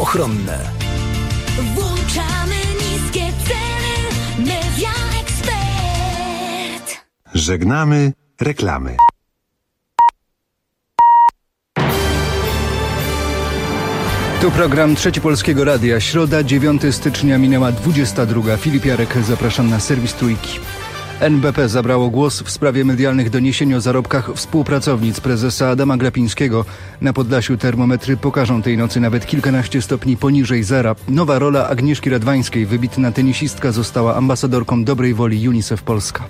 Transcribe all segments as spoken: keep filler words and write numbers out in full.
ochronne. Włączamy niskie ceny, Media Expert. Żegnamy reklamy. Tu program Trzeci Polskiego Radia. Środa, dziewiątego stycznia, minęła dwudziesta druga. Filip Jarek, zapraszam na serwis Trójki. N B P zabrało głos w sprawie medialnych doniesień o zarobkach współpracownic prezesa Adama Glapińskiego. Na Podlasiu termometry pokażą tej nocy nawet kilkanaście stopni poniżej zera. Nowa rola Agnieszki Radwańskiej, wybitna tenisistka, została ambasadorką dobrej woli UNICEF Polska.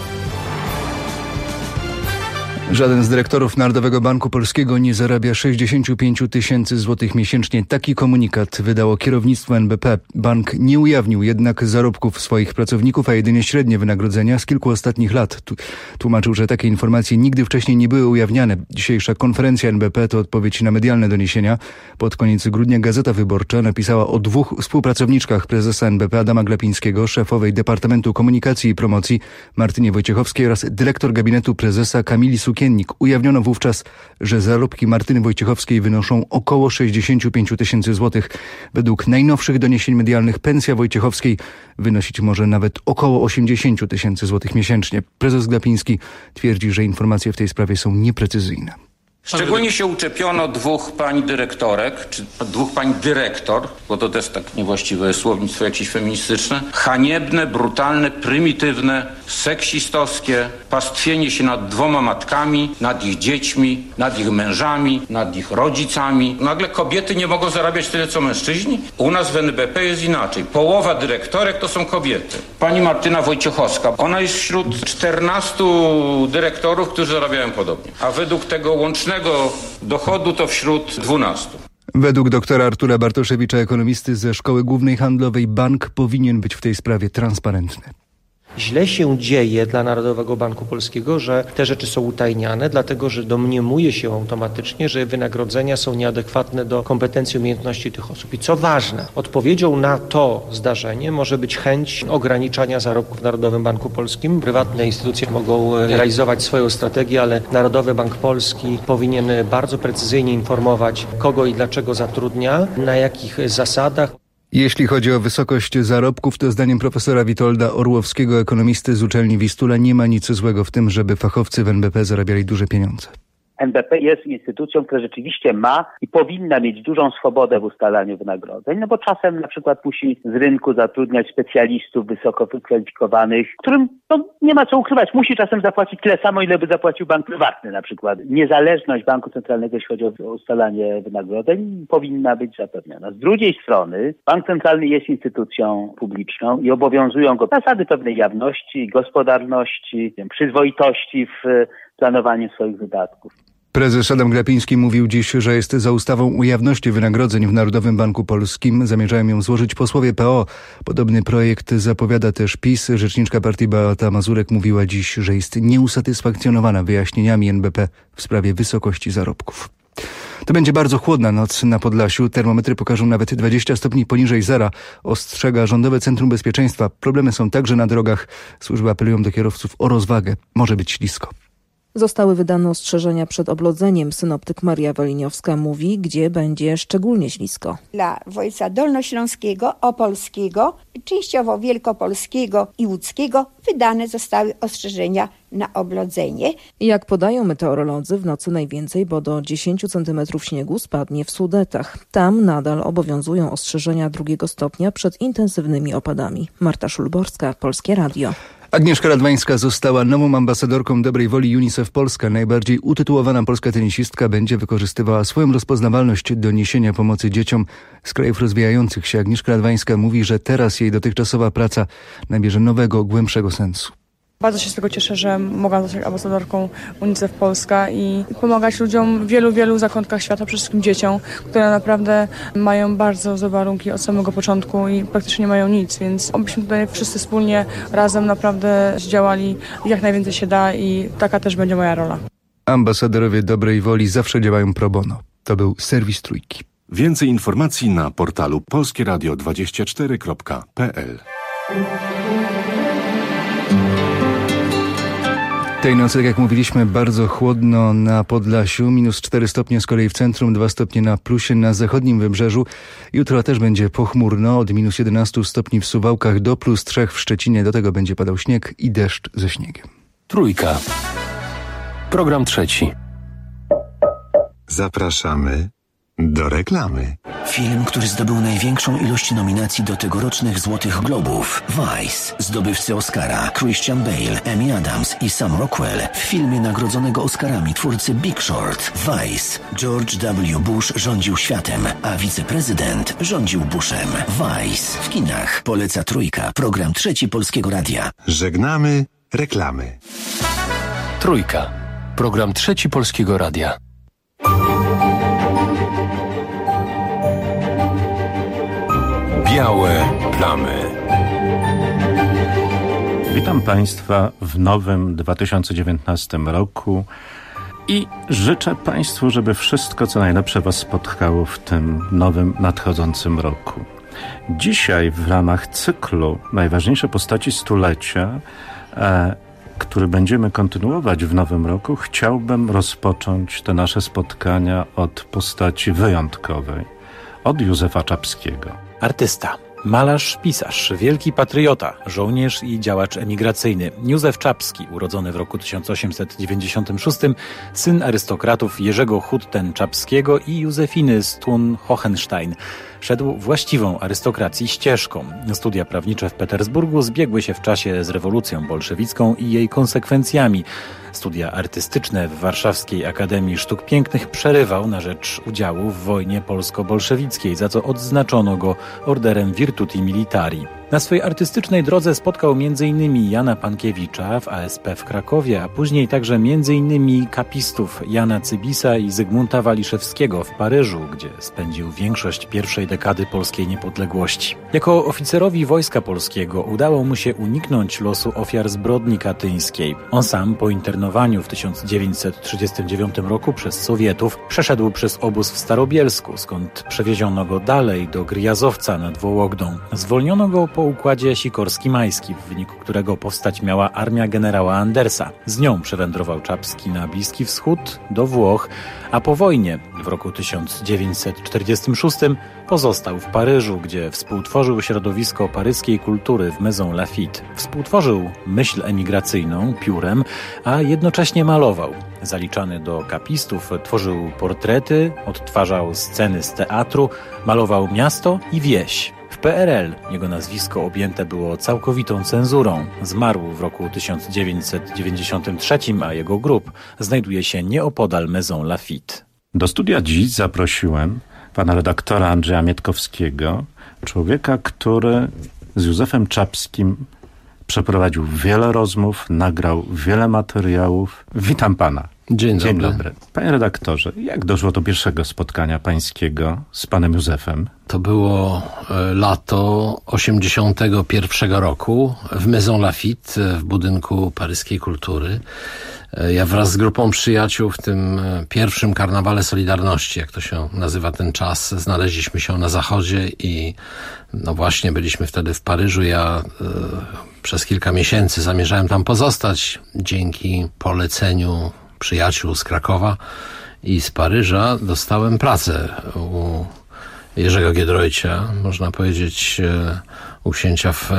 Żaden z dyrektorów Narodowego Banku Polskiego nie zarabia sześćdziesiąt pięć tysięcy złotych miesięcznie. Taki komunikat wydało kierownictwo N B P. Bank nie ujawnił jednak zarobków swoich pracowników, a jedynie średnie wynagrodzenia z kilku ostatnich lat. Tłumaczył, że takie informacje nigdy wcześniej nie były ujawniane. Dzisiejsza konferencja N B P to odpowiedź na medialne doniesienia. Pod koniec grudnia Gazeta Wyborcza napisała o dwóch współpracowniczkach prezesa N B P Adama Glapińskiego, szefowej Departamentu Komunikacji i Promocji Martynie Wojciechowskiej oraz dyrektor gabinetu prezesa Kamili Sukiennik. Ujawniono wówczas, że zarobki Martyny Wojciechowskiej wynoszą około sześćdziesiąt pięć tysięcy złotych. Według najnowszych doniesień medialnych pensja Wojciechowskiej wynosić może nawet około osiemdziesiąt tysięcy złotych miesięcznie. Prezes Glapiński twierdzi, że informacje w tej sprawie są nieprecyzyjne. Szczególnie się uczepiono dwóch pań dyrektorek, czy dwóch pań dyrektor, bo to też tak niewłaściwe słownictwo jakieś feministyczne. Haniebne, brutalne, prymitywne, seksistowskie pastwienie się nad dwoma matkami, nad ich dziećmi, nad ich mężami, nad ich rodzicami. Nagle kobiety nie mogą zarabiać tyle co mężczyźni? U nas w N B P jest inaczej. Połowa dyrektorek to są kobiety. Pani Martyna Wojciechowska, ona jest wśród czternastu dyrektorów, którzy zarabiają podobnie. A według tego łącznego dochodu to wśród dwunastu. Według doktora Artura Bartoszewicza, ekonomisty ze Szkoły Głównej Handlowej, bank powinien być w tej sprawie transparentny. Źle się dzieje dla Narodowego Banku Polskiego, że te rzeczy są utajniane, dlatego że domniemuje się automatycznie, że wynagrodzenia są nieadekwatne do kompetencji i umiejętności tych osób. I co ważne, odpowiedzią na to zdarzenie może być chęć ograniczania zarobków w Narodowym Banku Polskim. Prywatne instytucje mogą realizować swoją strategię, ale Narodowy Bank Polski powinien bardzo precyzyjnie informować, kogo i dlaczego zatrudnia, na jakich zasadach. Jeśli chodzi o wysokość zarobków, to zdaniem profesora Witolda Orłowskiego, ekonomisty z uczelni Wistula, nie ma nic złego w tym, żeby fachowcy w N B P zarabiali duże pieniądze. N B P jest instytucją, która rzeczywiście ma i powinna mieć dużą swobodę w ustalaniu wynagrodzeń, no bo czasem na przykład musi z rynku zatrudniać specjalistów wysoko wykwalifikowanych, którym no, nie ma co ukrywać. Musi czasem zapłacić tyle samo, ile by zapłacił bank prywatny na przykład. Niezależność banku centralnego, jeśli chodzi o ustalanie wynagrodzeń, powinna być zapewniona. Z drugiej strony bank centralny jest instytucją publiczną i obowiązują go zasady pewnej jawności, gospodarności, przyzwoitości w planowaniu swoich wydatków. Prezes Adam Glapiński mówił dziś, że jest za ustawą o jawności wynagrodzeń w Narodowym Banku Polskim. Zamierzają ją złożyć posłowie P O. Podobny projekt zapowiada też PiS. Rzeczniczka partii Beata Mazurek mówiła dziś, że jest nieusatysfakcjonowana wyjaśnieniami N B P w sprawie wysokości zarobków. To będzie bardzo chłodna noc na Podlasiu. Termometry pokażą nawet dwadzieścia stopni poniżej zera. Ostrzega Rządowe Centrum Bezpieczeństwa. Problemy są także na drogach. Służby apelują do kierowców o rozwagę. Może być ślisko. Zostały wydane ostrzeżenia przed oblodzeniem. Synoptyk Maria Waliniowska mówi, gdzie będzie szczególnie ślisko. Dla województwa dolnośląskiego, opolskiego, częściowo wielkopolskiego i łódzkiego wydane zostały ostrzeżenia na oblodzenie. Jak podają meteorolodzy, w nocy najwięcej, bo do dziesięć centymetrów śniegu spadnie w Sudetach. Tam nadal obowiązują ostrzeżenia drugiego stopnia przed intensywnymi opadami. Marta Szulborska, Polskie Radio. Agnieszka Radwańska została nową ambasadorką dobrej woli UNICEF Polska. Najbardziej utytułowana polska tenisistka będzie wykorzystywała swoją rozpoznawalność do niesienia pomocy dzieciom z krajów rozwijających się. Agnieszka Radwańska mówi, że teraz jej dotychczasowa praca nabierze nowego, głębszego sensu. Bardzo się z tego cieszę, że mogłam zostać ambasadorką UNICEF Polska i pomagać ludziom w wielu, wielu zakątkach świata, przede wszystkim dzieciom, które naprawdę mają bardzo złe warunki od samego początku i praktycznie nie mają nic, więc obyśmy tutaj wszyscy wspólnie razem naprawdę zdziałali jak najwięcej się da i taka też będzie moja rola. Ambasadorowie dobrej woli zawsze działają pro bono. To był serwis Trójki. Więcej informacji na portalu polskie radio dwadzieścia cztery kropka p l. Tej nocy, tak jak mówiliśmy, bardzo chłodno na Podlasiu, minus cztery stopnie z kolei w centrum, dwa stopnie na plusie na zachodnim wybrzeżu. Jutro też będzie pochmurno, od minus jedenaście stopni w Suwałkach do plus trzy w Szczecinie. Do tego będzie padał śnieg i deszcz ze śniegiem. Trójka. Program trzeci. Zapraszamy do reklamy. Film, który zdobył największą ilość nominacji do tegorocznych Złotych Globów. Vice. Zdobywcy Oscara Christian Bale, Amy Adams i Sam Rockwell. W filmie nagrodzonego Oscarami twórcy Big Short. Vice. George W. Bush rządził światem, a wiceprezydent rządził Bushem. Vice. W kinach. Poleca Trójka. Program trzeci Polskiego Radia. Żegnamy reklamy. Trójka. Program trzeci Polskiego Radia. Białe plamy. Witam Państwa w nowym dwa tysiące dziewiętnastym roku i życzę Państwu, żeby wszystko co najlepsze Was spotkało w tym nowym, nadchodzącym roku. Dzisiaj w ramach cyklu Najważniejsze postaci stulecia, e, który będziemy kontynuować w nowym roku, chciałbym rozpocząć te nasze spotkania od postaci wyjątkowej, od Józefa Czapskiego. Artysta, malarz, pisarz, wielki patriota, żołnierz i działacz emigracyjny. Józef Czapski, urodzony w roku tysiąc osiemset dziewięćdziesiątym szóstym, syn arystokratów Jerzego Hutten-Czapskiego i Józefiny z Thun-Hohenstein. Szedł właściwą arystokracji ścieżką. Studia prawnicze w Petersburgu zbiegły się w czasie z rewolucją bolszewicką i jej konsekwencjami. Studia artystyczne w Warszawskiej Akademii Sztuk Pięknych przerywał na rzecz udziału w wojnie polsko-bolszewickiej, za co odznaczono go orderem Virtuti Militari. Na swojej artystycznej drodze spotkał między innymi Jana Pankiewicza w A S P w Krakowie, a później także między innymi kapistów Jana Cybisa i Zygmunta Waliszewskiego w Paryżu, gdzie spędził większość pierwszej dekady polskiej niepodległości. Jako oficerowi Wojska Polskiego udało mu się uniknąć losu ofiar zbrodni katyńskiej. On sam po internowaniu w tysiąc dziewięćset trzydziestym dziewiątym roku przez Sowietów przeszedł przez obóz w Starobielsku, skąd przewieziono go dalej do Gryjazowca nad Wołogdą. Zwolniono go po układzie Sikorski-Majski, w wyniku którego powstać miała armia generała Andersa. Z nią przewędrował Czapski na Bliski Wschód, do Włoch, a po wojnie w roku tysiąc dziewięćset czterdziestym szóstym pozostał w Paryżu, gdzie współtworzył środowisko paryskiej kultury w Maison Lafitte. Współtworzył myśl emigracyjną piórem, a jednocześnie malował. Zaliczany do kapistów, tworzył portrety, odtwarzał sceny z teatru, malował miasto i wieś. W P R L jego nazwisko objęte było całkowitą cenzurą. Zmarł w roku tysiąc dziewięćset dziewięćdziesiątym trzecim, a jego grób znajduje się nieopodal Maison Lafitte. Do studia dziś zaprosiłem pana redaktora Andrzeja Mietkowskiego, człowieka, który z Józefem Czapskim przeprowadził wiele rozmów, nagrał wiele materiałów. Witam pana. Dzień dobry. Dzień dobry. Panie redaktorze, jak doszło do pierwszego spotkania pańskiego z panem Józefem? To było lato osiemdziesiątego pierwszego roku w Maison Lafitte, w budynku paryskiej kultury. Ja wraz z grupą przyjaciół w tym pierwszym karnawale Solidarności, jak to się nazywa ten czas, znaleźliśmy się na zachodzie i no właśnie byliśmy wtedy w Paryżu. Ja y, przez kilka miesięcy zamierzałem tam pozostać dzięki poleceniu przyjaciół z Krakowa i z Paryża. Dostałem pracę u Jerzego Giedroycia, można powiedzieć u księcia w,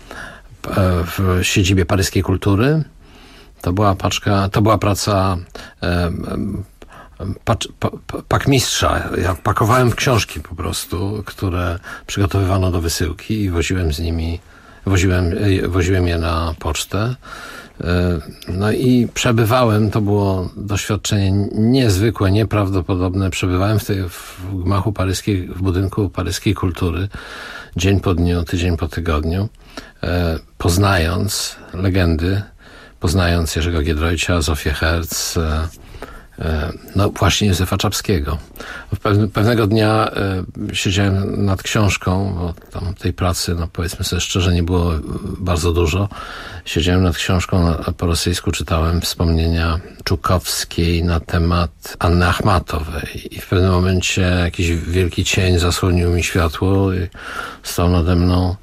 w siedzibie paryskiej kultury. To była paczka, to była praca e, pacz, pa, pakmistrza. Ja pakowałem książki po prostu, które przygotowywano do wysyłki i woziłem z nimi, woziłem, woziłem je na pocztę. No i przebywałem, to było doświadczenie niezwykłe, nieprawdopodobne. Przebywałem w, tej, w gmachu paryskiej, w budynku paryskiej kultury dzień po dniu, tydzień po tygodniu, poznając legendy, poznając Jerzego Giedroycia, Zofię Herz, no właśnie Józefa Czapskiego. Pewnego dnia siedziałem nad książką, bo tam tej pracy, no powiedzmy sobie szczerze, nie było bardzo dużo. Siedziałem nad książką, po rosyjsku czytałem wspomnienia Czukowskiej na temat Anny Achmatowej i w pewnym momencie jakiś wielki cień zasłonił mi światło i stał nade mną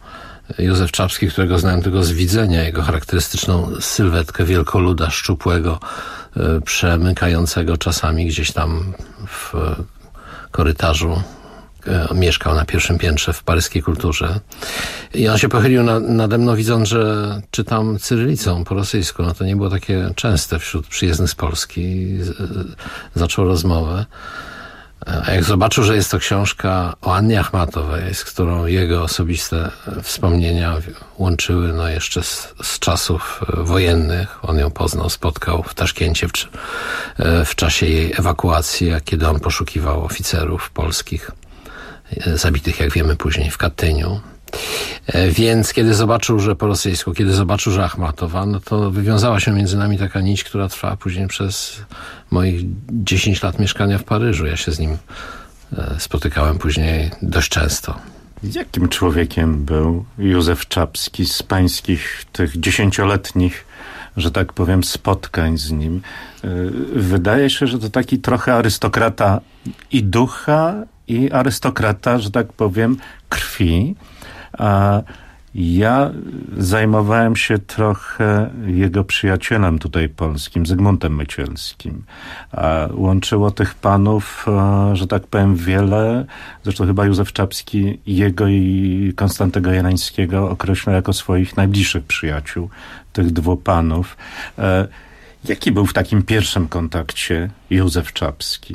Józef Czapski, którego znałem tylko z widzenia, jego charakterystyczną sylwetkę wielkoluda, szczupłego, przemykającego czasami gdzieś tam w korytarzu. Mieszkał na pierwszym piętrze w paryskiej kulturze. I on się pochylił na, nade mną, widząc, że czytam cyrylicą po rosyjsku. No to nie było takie częste wśród przyjezdnych z Polski. Zaczął rozmowę. A jak zobaczył, że jest to książka o Annie Achmatowej, z którą jego osobiste wspomnienia łączyły no jeszcze z, z czasów wojennych. On ją poznał, spotkał w Taszkencie w, w czasie jej ewakuacji, kiedy on poszukiwał oficerów polskich zabitych, jak wiemy później, w Katyniu. Więc kiedy zobaczył, że po rosyjsku, kiedy zobaczył, że Achmatowa, no to wywiązała się między nami taka nić, która trwała później przez moich dziesięć lat mieszkania w Paryżu. Ja się z nim spotykałem później dość często. Jakim człowiekiem był Józef Czapski z pańskich tych dziesięcioletnich, że tak powiem, spotkań z nim? Wydaje się, że to taki trochę arystokrata i ducha, i arystokrata, że tak powiem, krwi. A ja zajmowałem się trochę jego przyjacielem tutaj polskim, Zygmuntem Mycielskim. A łączyło tych panów, że tak powiem, wiele. Zresztą chyba Józef Czapski jego i Konstantego Jeleńskiego określał jako swoich najbliższych przyjaciół, tych dwóch panów. Jaki był w takim pierwszym kontakcie Józef Czapski?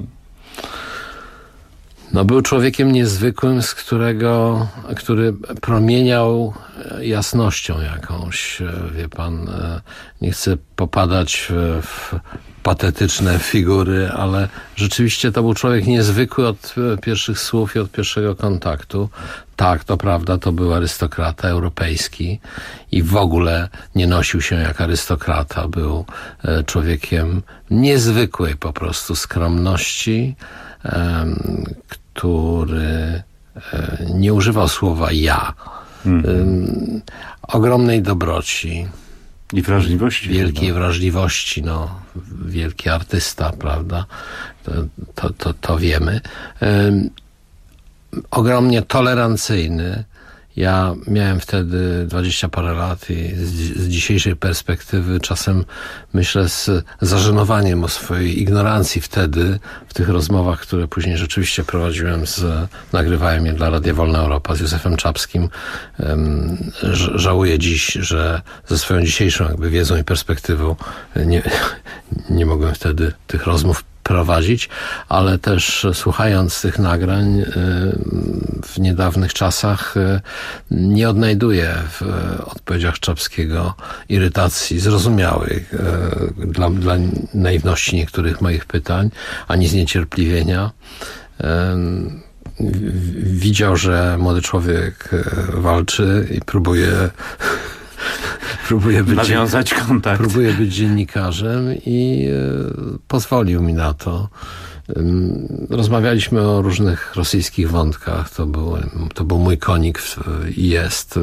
No, był człowiekiem niezwykłym, z którego, który promieniał jasnością jakąś. Wie pan, nie chcę popadać w, w patetyczne figury, ale rzeczywiście to był człowiek niezwykły od pierwszych słów i od pierwszego kontaktu. Tak, to prawda, to był arystokrata europejski i w ogóle nie nosił się jak arystokrata. Był człowiekiem niezwykłej po prostu skromności, który nie używał słowa ja. Mm. Ogromnej dobroci. I wrażliwości. Wielkiej chyba. wrażliwości, no. Wielki artysta, prawda? To, to, to, to wiemy. Um, ogromnie tolerancyjny. Ja miałem wtedy dwadzieścia parę lat i z, z dzisiejszej perspektywy czasem myślę z zażenowaniem o swojej ignorancji wtedy w tych rozmowach, które później rzeczywiście prowadziłem z, nagrywałem je dla Radia Wolna Europa z Józefem Czapskim. Um, żałuję dziś, że ze swoją dzisiejszą jakby wiedzą i perspektywą nie, nie mogłem wtedy tych rozmów prowadzić, ale też słuchając tych nagrań w niedawnych czasach nie odnajduję w odpowiedziach Czapskiego irytacji zrozumiałej dla, dla naiwności niektórych moich pytań, ani zniecierpliwienia. Widział, że młody człowiek walczy i próbuje Próbuję być, nawiązać kontakt. Próbuję być dziennikarzem i e, pozwolił mi na to. Rozmawialiśmy o różnych rosyjskich wątkach. To był, to był mój konik i jest.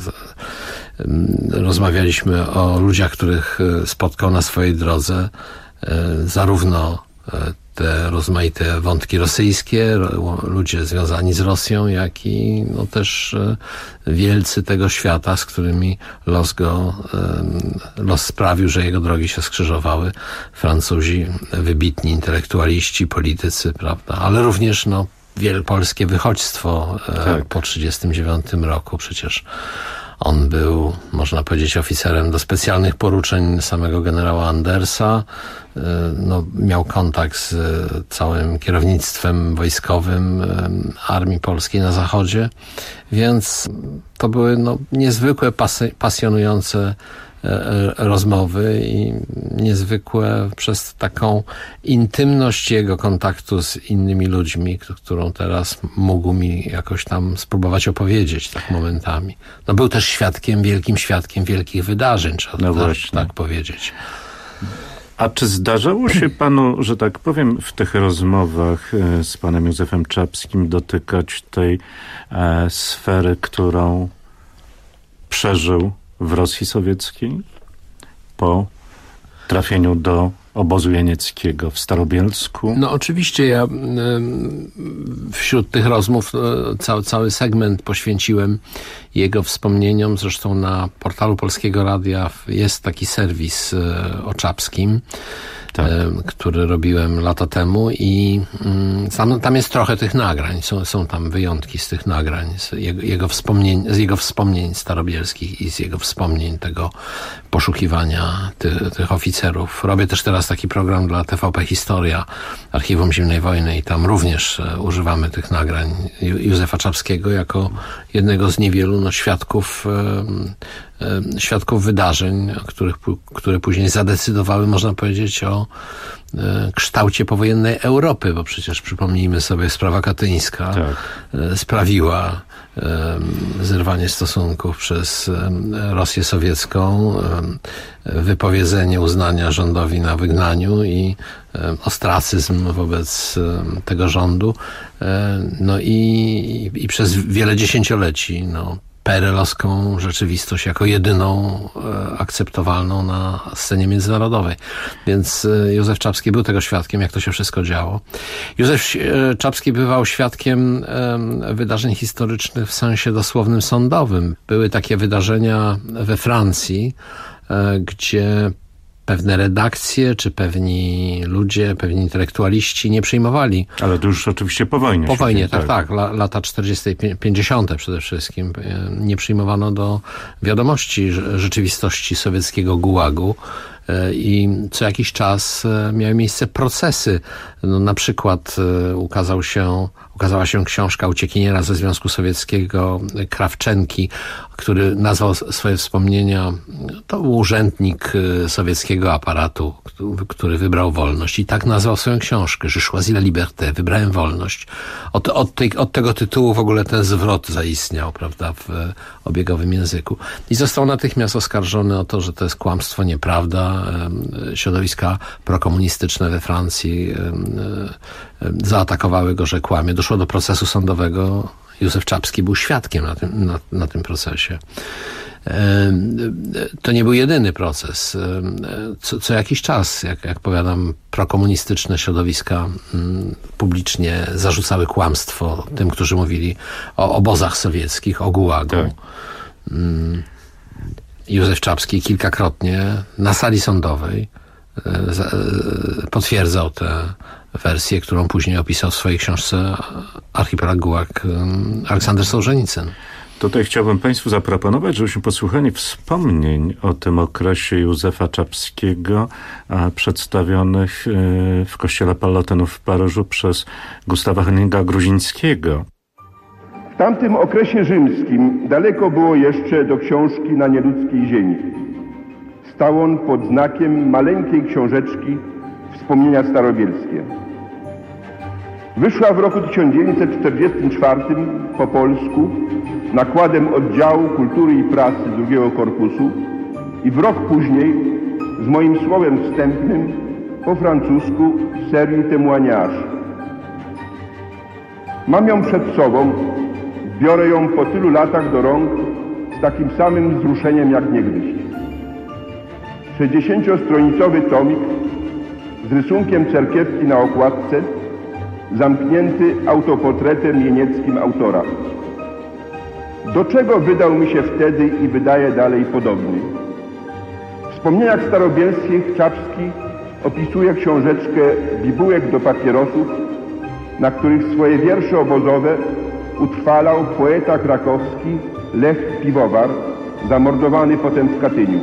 Rozmawialiśmy o ludziach, których spotkał na swojej drodze. Zarówno te rozmaite wątki rosyjskie, ludzie związani z Rosją, jak i no też wielcy tego świata, z którymi los go, los sprawił, że jego drogi się skrzyżowały. Francuzi, wybitni intelektualiści, politycy, prawda, ale również no wielpolskie wychodźstwo tak. Po trzydziestym dziewiątym roku przecież. On był, można powiedzieć, oficerem do specjalnych poruczeń samego generała Andersa. No, miał kontakt z całym kierownictwem wojskowym Armii Polskiej na Zachodzie, więc to były no, niezwykłe, pasy, pasjonujące rozmowy i niezwykłe przez taką intymność jego kontaktu z innymi ludźmi, którą teraz mógł mi jakoś tam spróbować opowiedzieć tak momentami. No był też świadkiem, wielkim świadkiem wielkich wydarzeń, trzeba no tak, tak powiedzieć. A czy zdarzało się panu, że tak powiem, w tych rozmowach z panem Józefem Czapskim dotykać tej e, sfery, którą przeżył w Rosji Sowieckiej po trafieniu do obozu jenieckiego w Starobielsku. No oczywiście ja wśród tych rozmów cały, cały segment poświęciłem jego wspomnieniom. Zresztą na portalu Polskiego Radia jest taki serwis o Czapskim, tak. który robiłem lata temu i tam, tam jest trochę tych nagrań. Są, są tam wyjątki z tych nagrań, z jego, jego wspomnień, z jego wspomnień starobielskich i z jego wspomnień tego poszukiwania ty, tych oficerów. Robię też teraz taki program dla T V P Historia, Archiwum Zimnej Wojny i tam również używamy tych nagrań Józefa Czapskiego jako jednego z niewielu no, świadków świadków wydarzeń, których, które później zadecydowały, można powiedzieć, o kształcie powojennej Europy, bo przecież przypomnijmy sobie, sprawa katyńska tak. sprawiła zerwanie stosunków przez Rosję sowiecką, wypowiedzenie uznania rządowi na wygnaniu i ostracyzm wobec tego rządu. No i, i przez wiele dziesięcioleci no, P R L-owską rzeczywistość jako jedyną e, akceptowalną na scenie międzynarodowej. Więc e, Józef Czapski był tego świadkiem, jak to się wszystko działo. Józef e, Czapski bywał świadkiem e, wydarzeń historycznych w sensie dosłownym sądowym. Były takie wydarzenia we Francji, e, gdzie pewne redakcje, czy pewni ludzie, pewni intelektualiści nie przyjmowali. Ale to już oczywiście po wojnie. Po wojnie, tak, tak. tak. Lata czterdzieste, pięćdziesiąte przede wszystkim. Nie przyjmowano do wiadomości rzeczywistości sowieckiego gułagu i co jakiś czas miały miejsce procesy. No, na przykład ukazał się, ukazała się książka uciekiniera ze Związku Sowieckiego Krawczenki, który nazwał swoje wspomnienia, to był urzędnik sowieckiego aparatu, który wybrał wolność i tak nazwał swoją książkę, Je choisis la liberté, wybrałem wolność. Od, od, tej, od tego tytułu w ogóle ten zwrot zaistniał, prawda, w obiegowym języku. I został natychmiast oskarżony o to, że to jest kłamstwo, nieprawda. Środowiska prokomunistyczne we Francji zaatakowały go, że kłamie. Doszło do procesu sądowego. Józef Czapski był świadkiem na tym, na, na tym procesie. To nie był jedyny proces. Co, co jakiś czas, jak, jak powiadam, prokomunistyczne środowiska publicznie zarzucały kłamstwo tym, którzy mówili o obozach sowieckich, o gułagu. Tak. Józef Czapski kilkakrotnie na sali sądowej potwierdzał tę wersję, którą później opisał w swojej książce Archipelag Gułag Aleksander Sołżenicyn. Tutaj chciałbym Państwu zaproponować, żebyśmy posłuchali wspomnień o tym okresie Józefa Czapskiego przedstawionych w kościele Pallotenów w Paryżu przez Gustawa Henninga Gruzińskiego. W tamtym okresie rzymskim daleko było jeszcze do książki Na nieludzkiej ziemi. Stał on pod znakiem maleńkiej książeczki Wspomnienia starobielskie. Wyszła w roku tysiąc dziewięćset czterdziestym czwartym po polsku nakładem Oddziału Kultury i Prasy drugiego Korpusu i w rok później z moim słowem wstępnym po francusku serii Témoignages. Mam ją przed sobą, biorę ją po tylu latach do rąk z takim samym wzruszeniem jak niegdyś. sześćdziesięciostronicowy tomik z rysunkiem cerkiewki na okładce, zamknięty autoportretem jenieckim autora. Do czego wydał mi się wtedy i wydaje dalej podobny? W wspomnieniach starobielskich Czapski opisuje książeczkę Bibułek do papierosów, na których swoje wiersze obozowe utrwalał poeta krakowski Lech Piwowar, zamordowany potem w Katyniu.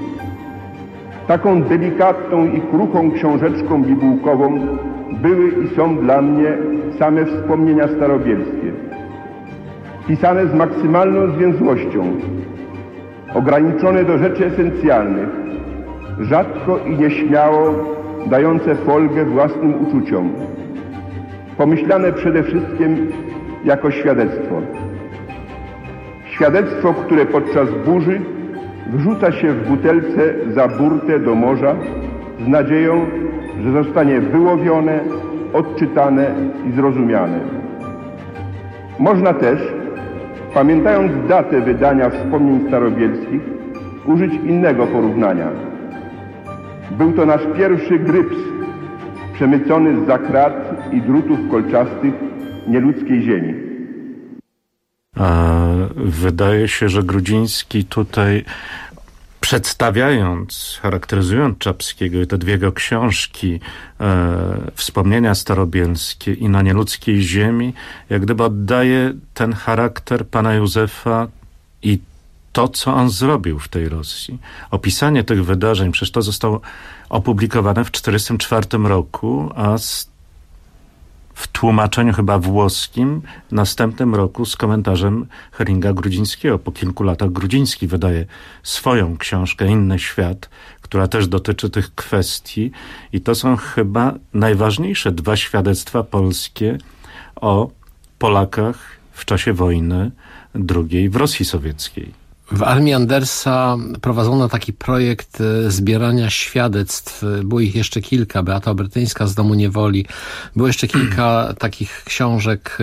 Taką delikatną i kruchą książeczką bibułkową były i są dla mnie same wspomnienia starobielskie. Pisane z maksymalną zwięzłością, ograniczone do rzeczy esencjalnych, rzadko i nieśmiało dające folgę własnym uczuciom. Pomyślane przede wszystkim jako świadectwo. Świadectwo, które podczas burzy wrzuca się w butelce za burtę do morza z nadzieją, że zostanie wyłowione, odczytane i zrozumiane. Można też, pamiętając datę wydania wspomnień starobielskich, użyć innego porównania. Był to nasz pierwszy gryps, przemycony zza krat i drutów kolczastych nieludzkiej ziemi. A wydaje się, że Grudziński tutaj, przedstawiając, charakteryzując Czapskiego i te dwie jego książki, e, Wspomnienia starobielskie i Na nieludzkiej ziemi, jak gdyby oddaje ten charakter pana Józefa i to, co on zrobił w tej Rosji. Opisanie tych wydarzeń, przecież to zostało opublikowane w tysiąc dziewięćset czterdziestym czwartym roku, a z, w tłumaczeniu chyba włoskim w następnym roku z komentarzem Heringa Grudzińskiego. Po kilku latach Grudziński wydaje swoją książkę Inny świat, która też dotyczy tych kwestii i to są chyba najważniejsze dwa świadectwa polskie o Polakach w czasie wojny drugiej w Rosji sowieckiej. W armii Andersa prowadzono taki projekt zbierania świadectw. Było ich jeszcze kilka. Beata Obrytyńska z Domu Niewoli. Było jeszcze kilka takich książek,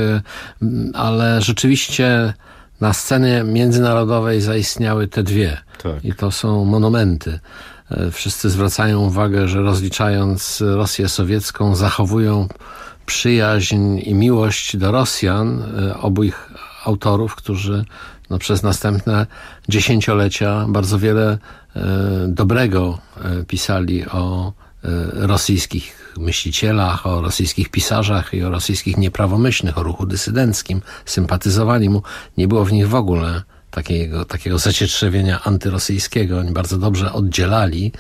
ale rzeczywiście na scenie międzynarodowej zaistniały te dwie. Tak. I to są monumenty. Wszyscy zwracają uwagę, że rozliczając Rosję sowiecką, zachowują przyjaźń i miłość do Rosjan, obu ich autorów, którzy no, przez następne dziesięciolecia bardzo wiele e, dobrego e, pisali o e, rosyjskich myślicielach, o rosyjskich pisarzach i o rosyjskich nieprawomyślnych, o ruchu dysydenckim. Sympatyzowali mu. Nie było w nich w ogóle takiego, takiego zacietrzewienia antyrosyjskiego. Oni bardzo dobrze oddzielali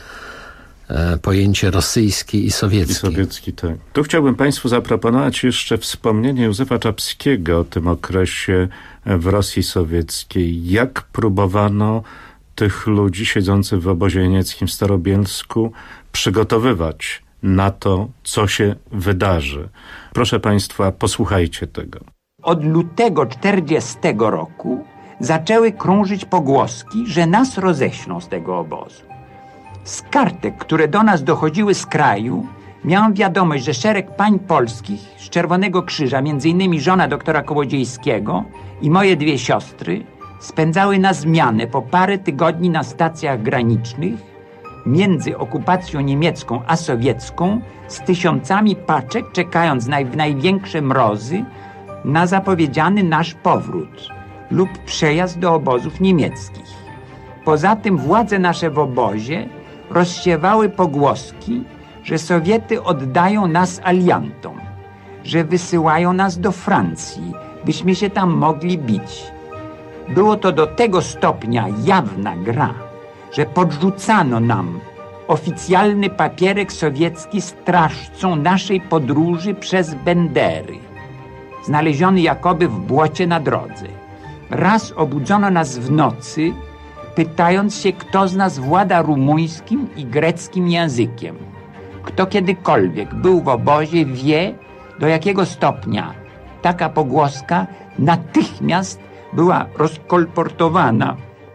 e, pojęcie rosyjski i sowiecki. I sowiecki, tak. Tu chciałbym państwu zaproponować jeszcze wspomnienie Józefa Czapskiego o tym okresie w Rosji sowieckiej. Jak próbowano tych ludzi siedzących w obozie niemieckim w Starobielsku przygotowywać na to, co się wydarzy. Proszę państwa, posłuchajcie tego. Od lutego czterdziestego roku zaczęły krążyć pogłoski, że nas roześlą z tego obozu. Z kartek, które do nas dochodziły z kraju, miałam wiadomość, że szereg pań polskich z Czerwonego Krzyża, między innymi żona doktora Kołodziejskiego i moje dwie siostry, spędzały na zmianę po parę tygodni na stacjach granicznych między okupacją niemiecką a sowiecką z tysiącami paczek, czekając na, w największe mrozy na zapowiedziany nasz powrót lub przejazd do obozów niemieckich. Poza tym władze nasze w obozie rozsiewały pogłoski, że Sowiety oddają nas aliantom, że wysyłają nas do Francji, byśmy się tam mogli bić. Było to do tego stopnia jawna gra, że podrzucano nam oficjalny papierek sowiecki straszcą naszej podróży przez Bendery, znaleziony jakoby w błocie na drodze. Raz obudzono nas w nocy, pytając się, kto z nas włada rumuńskim i greckim językiem. Kto kiedykolwiek był w obozie, wie, do jakiego stopnia taka pogłoska natychmiast była rozkolportowana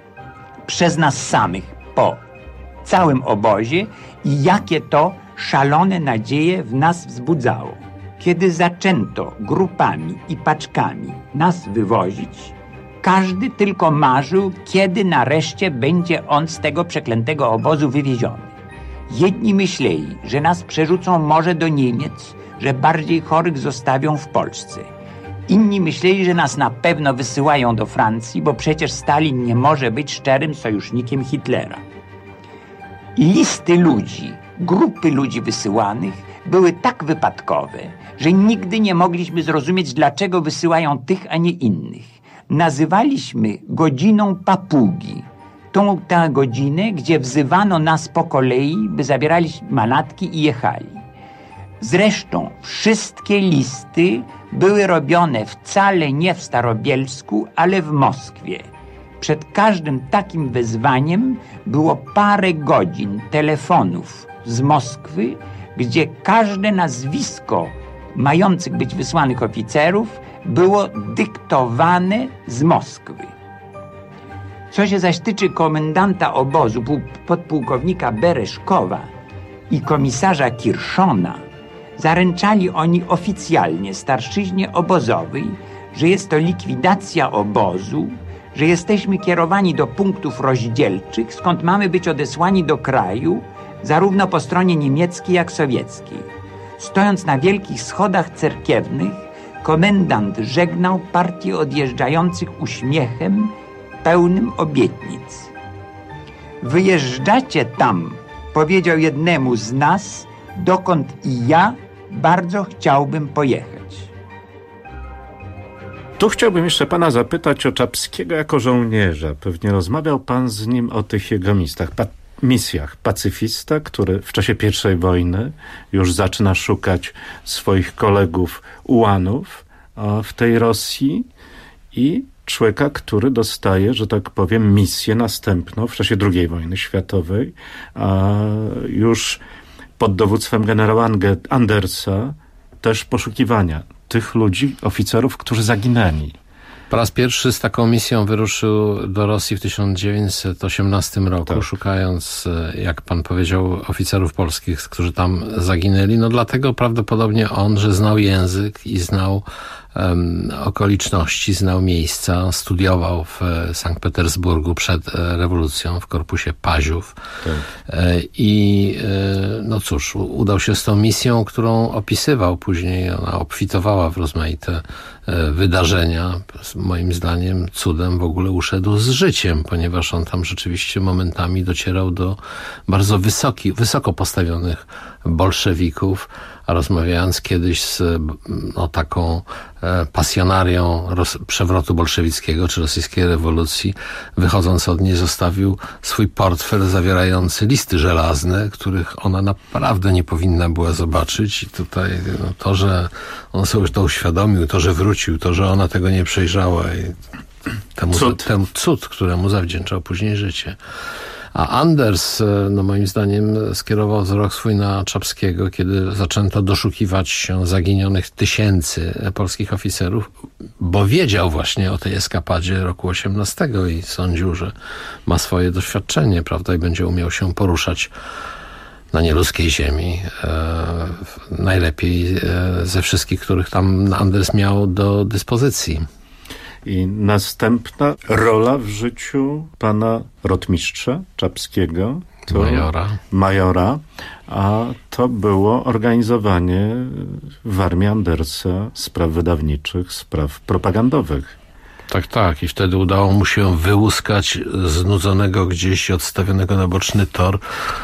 przez nas samych po całym obozie i jakie to szalone nadzieje w nas wzbudzało. Kiedy zaczęto grupami i paczkami nas wywozić, każdy tylko marzył, kiedy nareszcie będzie on z tego przeklętego obozu wywieziony. Jedni myśleli, że nas przerzucą może do Niemiec, że bardziej chorych zostawią w Polsce. Inni myśleli, że nas na pewno wysyłają do Francji, bo przecież Stalin nie może być szczerym sojusznikiem Hitlera. I listy ludzi, grupy ludzi wysyłanych były tak wypadkowe, że nigdy nie mogliśmy zrozumieć, dlaczego wysyłają tych, a nie innych. Nazywaliśmy godziną papugi. Tą tę godzinę, gdzie wzywano nas po kolei, by zabierali manatki i jechali. Zresztą wszystkie listy były robione wcale nie w Starobielsku, ale w Moskwie. Przed każdym takim wezwaniem było parę godzin telefonów z Moskwy, gdzie każde nazwisko mających być wysłanych oficerów było dyktowane z Moskwy. Co się zaś tyczy komendanta obozu, podpułkownika Bereszkowa i komisarza Kirszona, zaręczali oni oficjalnie starszyźnie obozowej, że jest to likwidacja obozu, że jesteśmy kierowani do punktów rozdzielczych, skąd mamy być odesłani do kraju, zarówno po stronie niemieckiej, jak sowieckiej. Stojąc na wielkich schodach cerkiewnych, komendant żegnał partię odjeżdżających uśmiechem pełnym obietnic. Wyjeżdżacie tam, powiedział jednemu z nas, dokąd i ja bardzo chciałbym pojechać. Tu chciałbym jeszcze pana zapytać o Czapskiego jako żołnierza. Pewnie rozmawiał pan z nim o tych jego misjach. Pa- misjach. Pacyfista, który w czasie pierwszej wojny już zaczyna szukać swoich kolegów ułanów w tej Rosji i człowieka, który dostaje, że tak powiem, misję następną w czasie drugiej wojny światowej, a już pod dowództwem generała Andersa też poszukiwania tych ludzi, oficerów, którzy zaginęli. Po raz pierwszy z taką misją wyruszył do Rosji w tysiąc dziewięćset osiemnastym roku, tak. szukając, jak pan powiedział, oficerów polskich, którzy tam zaginęli. No dlatego prawdopodobnie on, że znał język i znał um, okoliczności, znał miejsca, studiował w Sankt Petersburgu przed rewolucją w korpusie Paziów. Tak. I no cóż, udał się z tą misją, którą opisywał później. Ona obfitowała w rozmaite wydarzenia. Moim zdaniem cudem w ogóle uszedł z życiem, ponieważ on tam rzeczywiście momentami docierał do bardzo wysoki, wysoko postawionych bolszewików, a rozmawiając kiedyś z no, taką e, pasjonarią roz, przewrotu bolszewickiego czy rosyjskiej rewolucji, wychodząc od niej zostawił swój portfel zawierający listy żelazne, których ona naprawdę nie powinna była zobaczyć. I tutaj no, to, że on sobie to uświadomił, to, że wrócił, to, że ona tego nie przejrzała i temu cud, temu cud któremu zawdzięczał później życie. A Anders, no moim zdaniem, skierował wzrok swój na Czapskiego, kiedy zaczęto doszukiwać się zaginionych tysięcy polskich oficerów, bo wiedział właśnie o tej eskapadzie roku osiemnastego i sądził, że ma swoje doświadczenie, prawda, i będzie umiał się poruszać na nieludzkiej ziemi. E, najlepiej e, ze wszystkich, których tam Anders miał do dyspozycji. I następna rola w życiu pana rotmistrza Czapskiego, to majora. majora, a to było organizowanie w armii Andersa spraw wydawniczych, spraw propagandowych. Tak, tak. I wtedy udało mu się wyłuskać znudzonego gdzieś i odstawionego na boczny tor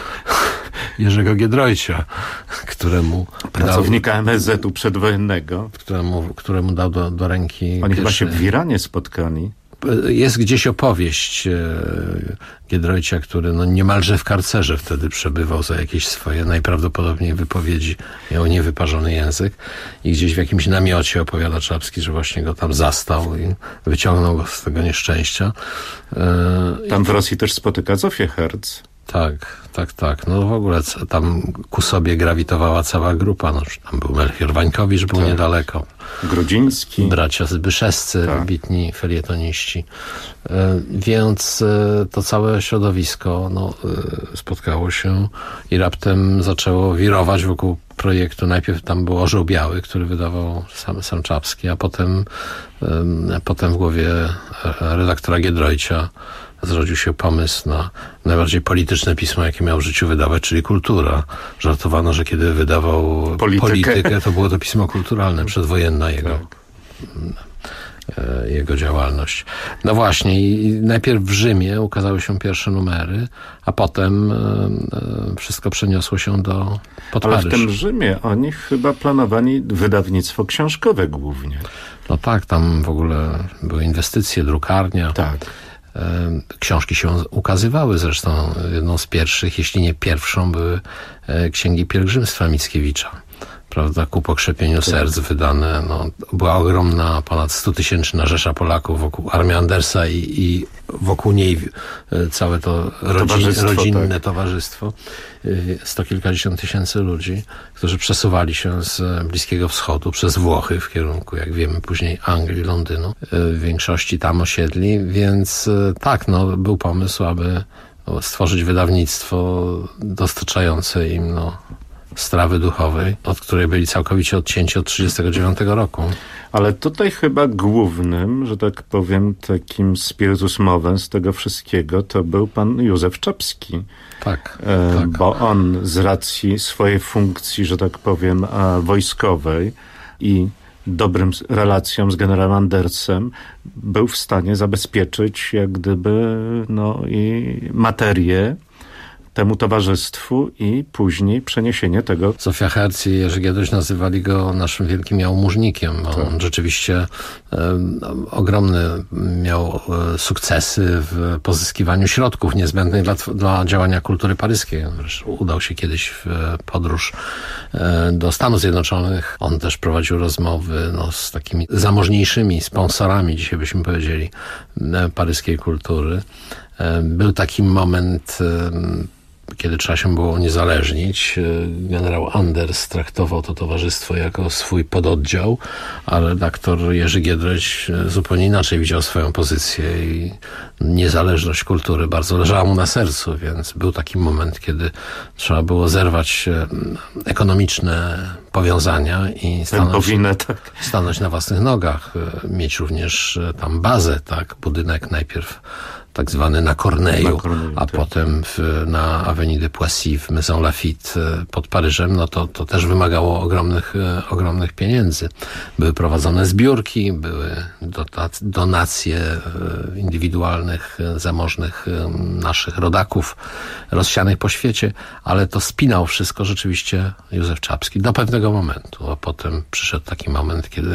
Jerzego Giedroycia, któremu pracownika dał, M S Z u przedwojennego, któremu, któremu dał do, do ręki. Oni pierwszy... chyba się w Iranie spotkali. Jest gdzieś opowieść Giedroycia, który no niemalże w karcerze wtedy przebywał za jakieś swoje najprawdopodobniej wypowiedzi. Miał niewyparzony język i gdzieś w jakimś namiocie opowiada Czapski, że właśnie go tam zastał i wyciągnął go z tego nieszczęścia. Tam w Rosji też spotyka Zofię Herz. Tak, tak, tak. No w ogóle tam ku sobie grawitowała cała grupa. No, tam był Melchior Wańkowicz, był tak. niedaleko. Grudziński. Bracia Zbyszewscy, tak. wybitni felietoniści. E, więc e, to całe środowisko no, e, spotkało się i raptem zaczęło wirować wokół projektu. Najpierw tam był Orzeł Biały, który wydawał sam, sam Czapski, a potem, e, potem w głowie redaktora Giedroycia zrodził się pomysł na najbardziej polityczne pismo, jakie miał w życiu wydawać, czyli Kultura. Żartowano, że kiedy wydawał politykę, politykę to było to pismo kulturalne, przedwojenna jego, tak. jego działalność. No właśnie, i najpierw w Rzymie ukazały się pierwsze numery, a potem wszystko przeniosło się do pod Ale Paryż. w tym Rzymie oni chyba planowali wydawnictwo książkowe głównie. No tak, tam w ogóle były inwestycje, drukarnia. Tak. Książki się ukazywały, zresztą jedną z pierwszych, jeśli nie pierwszą, były Księgi Pielgrzymstwa Mickiewicza. Prawda, ku pokrzepieniu tak. serc wydane. No, była ogromna, ponad stutysięczna rzesza Polaków wokół armii Andersa i, i wokół niej całe to rodzin, towarzystwo, rodzinne tak. towarzystwo. Sto kilkadziesiąt tysięcy ludzi, którzy przesuwali się z Bliskiego Wschodu przez Włochy w kierunku, jak wiemy, później Anglii, Londynu. W większości tam osiedli, więc tak, no, był pomysł, aby stworzyć wydawnictwo dostarczające im no, strawy duchowej, od której byli całkowicie odcięci od trzydziestego dziewiątego roku. Ale tutaj chyba głównym, że tak powiem, takim spiritus movens tego wszystkiego to był pan Józef Czapski. Tak, e, tak. Bo on z racji swojej funkcji, że tak powiem, a, wojskowej i dobrym relacjom z generałem Andersem był w stanie zabezpieczyć jak gdyby no i materię temu towarzystwu i później przeniesienie tego. Zofia Herz i Jerzy Giedroyć nazywali go naszym wielkim jałmużnikiem. On tak. rzeczywiście e, ogromne miał e, sukcesy w pozyskiwaniu środków niezbędnych dla, dla działania kultury paryskiej. Zresztą udał się kiedyś w podróż e, do Stanów Zjednoczonych. On też prowadził rozmowy no, z takimi zamożniejszymi sponsorami, dzisiaj byśmy powiedzieli, e, paryskiej kultury. E, był taki moment e, kiedy trzeba się było uniezależnić. Generał Anders traktował to towarzystwo jako swój pododdział, ale redaktor Jerzy Giedroyć zupełnie inaczej widział swoją pozycję i niezależność kultury bardzo leżała mu na sercu, więc był taki moment, kiedy trzeba było zerwać ekonomiczne powiązania i stanąć, powinę, tak. stanąć na własnych nogach, mieć również tam bazę, tak, budynek najpierw tak zwany na Corneille, a tak. potem w, na Avenue de Poissy w Maison Lafitte pod Paryżem, no to, to też wymagało ogromnych, ogromnych pieniędzy. Były prowadzone zbiórki, były donacje indywidualnych, zamożnych naszych rodaków rozsianych po świecie, ale to spinał wszystko rzeczywiście Józef Czapski do pewnego momentu, a potem przyszedł taki moment, kiedy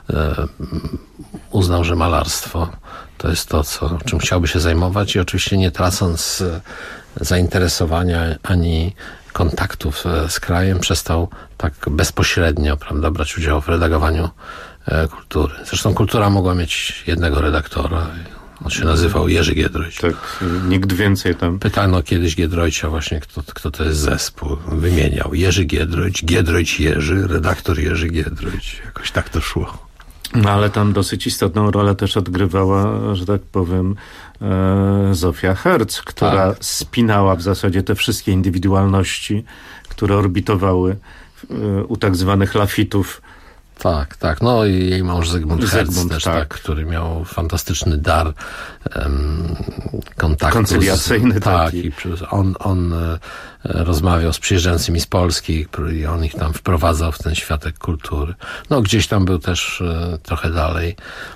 uznał, że malarstwo to jest to, co, czym chciałby się zajmować i oczywiście nie tracąc zainteresowania ani kontaktów z krajem, przestał tak bezpośrednio, prawda, brać udział w redagowaniu kultury. Zresztą kultura mogła mieć jednego redaktora. On się nazywał Jerzy Giedroyć. Tak, nikt więcej tam... Pytano kiedyś Giedroycia właśnie, kto, kto to jest zespół. Wymieniał Jerzy Giedroyć, Giedroyć Jerzy, redaktor Jerzy Giedroyć. Jakoś tak to szło. No ale tam dosyć istotną rolę też odgrywała, że tak powiem, e, Zofia Herz, która tak. spinała w zasadzie te wszystkie indywidualności, które orbitowały e, u tak zwanych lafitów. Tak, tak. No i jej mąż Zygmunt Herz też, tak. tak, który miał fantastyczny dar um, kontaktu. Koncyliacyjny z, tak, taki. I on, on e, rozmawiał z przyjeżdżającymi z Polski i on ich tam wprowadzał w ten światek kultury. No gdzieś tam był też e, trochę dalej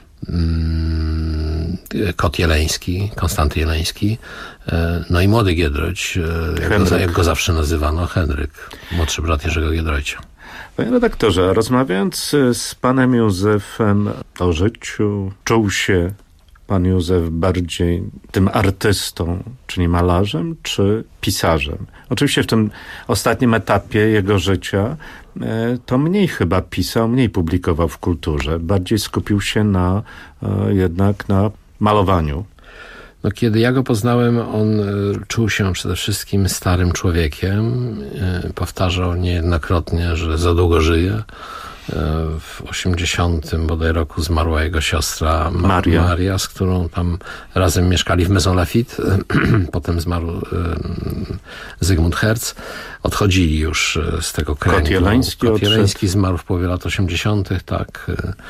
um, Kot Jeleński, Konstanty Jeleński, e, no i młody Giedroyć, e, jak, go, jak go zawsze nazywano, Henryk, młodszy brat Jerzego Giedroycia. Panie redaktorze, rozmawiając z panem Józefem o życiu, czuł się pan Józef bardziej tym artystą, czyli malarzem, czy pisarzem? Oczywiście w tym ostatnim etapie jego życia to mniej chyba pisał, mniej publikował w kulturze. Bardziej skupił się na jednak na malowaniu. No, kiedy ja go poznałem, on y, czuł się przede wszystkim starym człowiekiem. Y, powtarzał niejednokrotnie, że za długo żyje. Y, w osiemdziesiątym bodaj roku zmarła jego siostra Ma- Maria. Maria, z którą tam razem mieszkali w Maison Lafitte. Potem zmarł y, Zygmunt Herz. Odchodzili już z tego kręgu. Kot Jeleński, Kot Jeleński zmarł w połowie lat osiemdziesiątych, tak.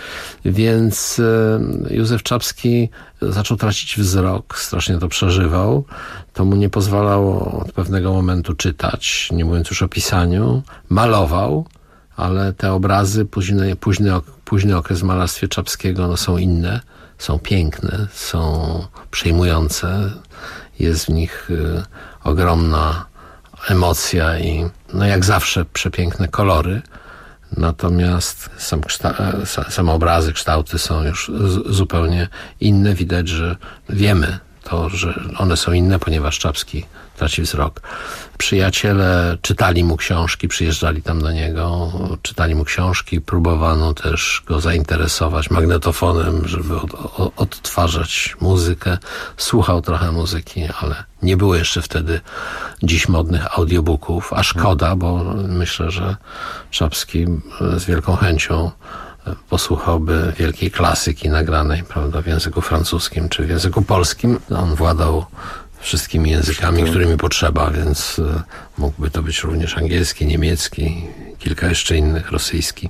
Więc Józef Czapski zaczął tracić wzrok, strasznie to przeżywał. To mu nie pozwalało od pewnego momentu czytać, nie mówiąc już o pisaniu. Malował, ale te obrazy, późny, późny, późny okres w malarstwie Czapskiego no, są inne, są piękne, są przejmujące. Jest w nich y, ogromna emocja i no jak zawsze przepiękne kolory. Natomiast sam kszta- same obrazy, kształty są już z- zupełnie inne. Widać, że wiemy to, że one są inne, ponieważ Czapski traci wzrok. Przyjaciele czytali mu książki, przyjeżdżali tam do niego, czytali mu książki, próbowano też go zainteresować magnetofonem, żeby od, od, odtwarzać muzykę. Słuchał trochę muzyki, ale nie było jeszcze wtedy dziś modnych audiobooków, a szkoda, bo myślę, że Czapski z wielką chęcią posłuchałby wielkiej klasyki nagranej, prawda, w języku francuskim czy w języku polskim. On władał wszystkimi językami, którymi potrzeba, więc mógłby to być również angielski, niemiecki, kilka jeszcze innych, rosyjski.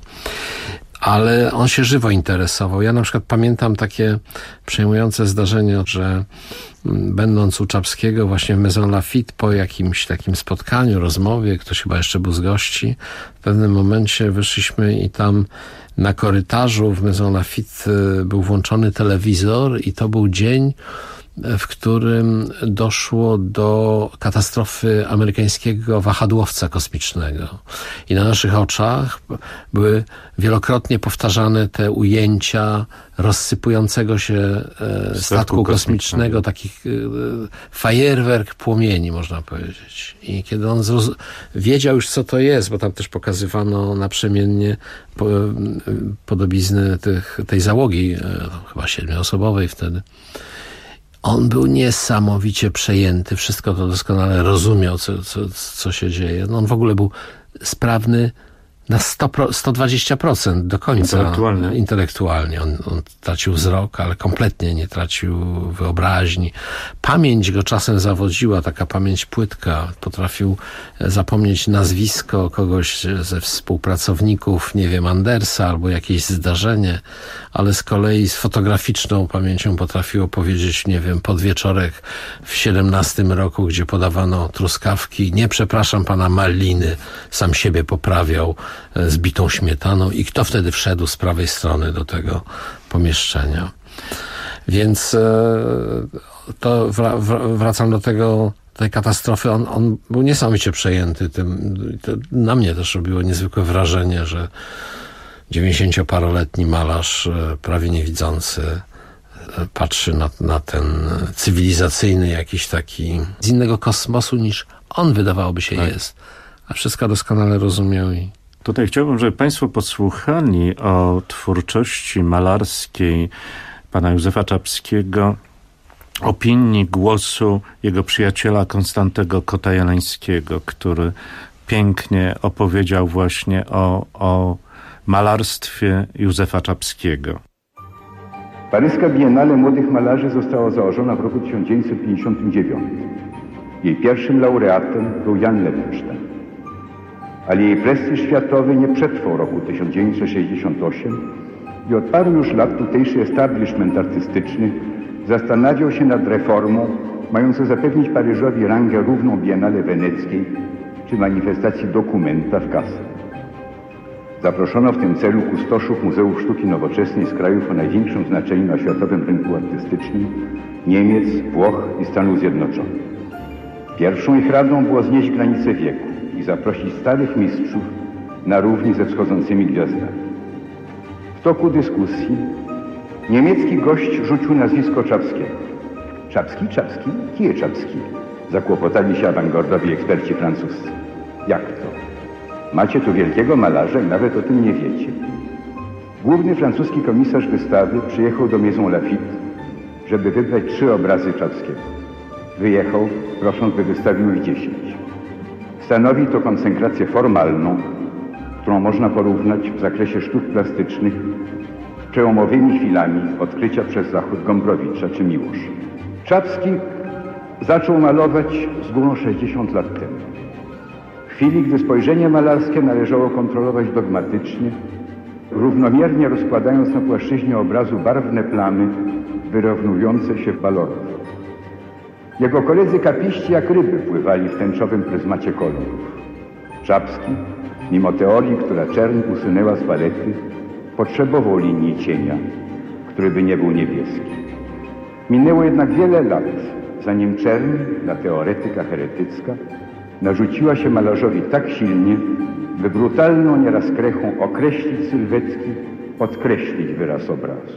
Ale on się żywo interesował. Ja na przykład pamiętam takie przejmujące zdarzenie, że będąc u Czapskiego właśnie w Maison Lafitte po jakimś takim spotkaniu, rozmowie, ktoś chyba jeszcze był z gości, w pewnym momencie wyszliśmy i tam na korytarzu w Maison Lafitte był włączony telewizor i to był dzień, w którym doszło do katastrofy amerykańskiego wahadłowca kosmicznego. I na naszych oczach były wielokrotnie powtarzane te ujęcia rozsypującego się statku, statku kosmicznego, takich fajerwerk płomieni, można powiedzieć. I kiedy on zroz- wiedział już, co to jest, bo tam też pokazywano naprzemiennie po, podobizny tych, tej załogi, chyba siedmioosobowej wtedy, on był niesamowicie przejęty, wszystko to doskonale rozumiał, co, co, co się dzieje. No on w ogóle był sprawny na sto dwadzieścia procent do końca. Intelektualnie. Intelektualnie. On, on tracił wzrok, ale kompletnie nie tracił wyobraźni. Pamięć go czasem zawodziła, taka pamięć płytka. Potrafił zapomnieć nazwisko kogoś ze współpracowników, nie wiem, Andersa albo jakieś zdarzenie, ale z kolei z fotograficzną pamięcią potrafił opowiedzieć, nie wiem, podwieczorek w siedemnastym roku, gdzie podawano truskawki. Nie, przepraszam pana, maliny. Sam siebie poprawiał z bitą śmietaną i kto wtedy wszedł z prawej strony do tego pomieszczenia. Więc to wracam do tego, tej katastrofy. On, on był niesamowicie przejęty tym. To na mnie też robiło niezwykłe wrażenie, że dziewięćdziesięcioparoletni malarz, prawie niewidzący, patrzy na, na ten cywilizacyjny jakiś taki z innego kosmosu niż on, wydawałoby się, tak jest. A wszystko doskonale rozumiał. I tutaj chciałbym, żeby państwo posłuchali o twórczości malarskiej pana Józefa Czapskiego, opinii, głosu jego przyjaciela Konstantego Kota-Jeleńskiego, który pięknie opowiedział właśnie o, o malarstwie Józefa Czapskiego. Paryska Biennale Młodych Malarzy została założona w roku tysiąc dziewięćset pięćdziesiątym dziewiątym. Jej pierwszym laureatem był Jan Lewenstein. Ale jej prestiż światowy nie przetrwał roku tysiąc dziewięćset sześćdziesiątego ósmego i od paru już lat tutejszy establishment artystyczny zastanawiał się nad reformą mającą zapewnić Paryżowi rangę równą Biennale Weneckiej czy manifestacji Documenta w Kassel. Zaproszono w tym celu kustoszów Muzeów Sztuki Nowoczesnej z krajów o największym znaczeniu na światowym rynku artystycznym, Niemiec, Włoch i Stanów Zjednoczonych. Pierwszą ich radą było znieść granice wieku i zaprosić starych mistrzów na równi ze wschodzącymi gwiazdami. W toku dyskusji niemiecki gość rzucił nazwisko Czapskiego. Czapski, Czapski, kije Czapski? Zakłopotali się awangardowi eksperci francuscy. Jak to? Macie tu wielkiego malarza i nawet o tym nie wiecie. Główny francuski komisarz wystawy przyjechał do Maison Lafitte, żeby wybrać trzy obrazy Czapskiego. Wyjechał, prosząc, by wystawił ich dziesięć. Stanowi to konsekrację formalną, którą można porównać w zakresie sztuk plastycznych z przełomowymi chwilami odkrycia przez Zachód Gombrowicza czy Miłosza. Czapski zaczął malować z górą sześćdziesiąt lat temu. W chwili, gdy spojrzenie malarskie należało kontrolować dogmatycznie, równomiernie rozkładając na płaszczyźnie obrazu barwne plamy wyrównujące się w balorów. Jego koledzy kapiści jak ryby pływali w tęczowym pryzmacie kolorów. Czapski, mimo teorii, która czerń usunęła z palety, potrzebował linii cienia, który by nie był niebieski. Minęło jednak wiele lat, zanim czerń, dla teoretyka heretycka, narzuciła się malarzowi tak silnie, by brutalną nieraz krechą określić sylwetki, podkreślić wyraz obrazu.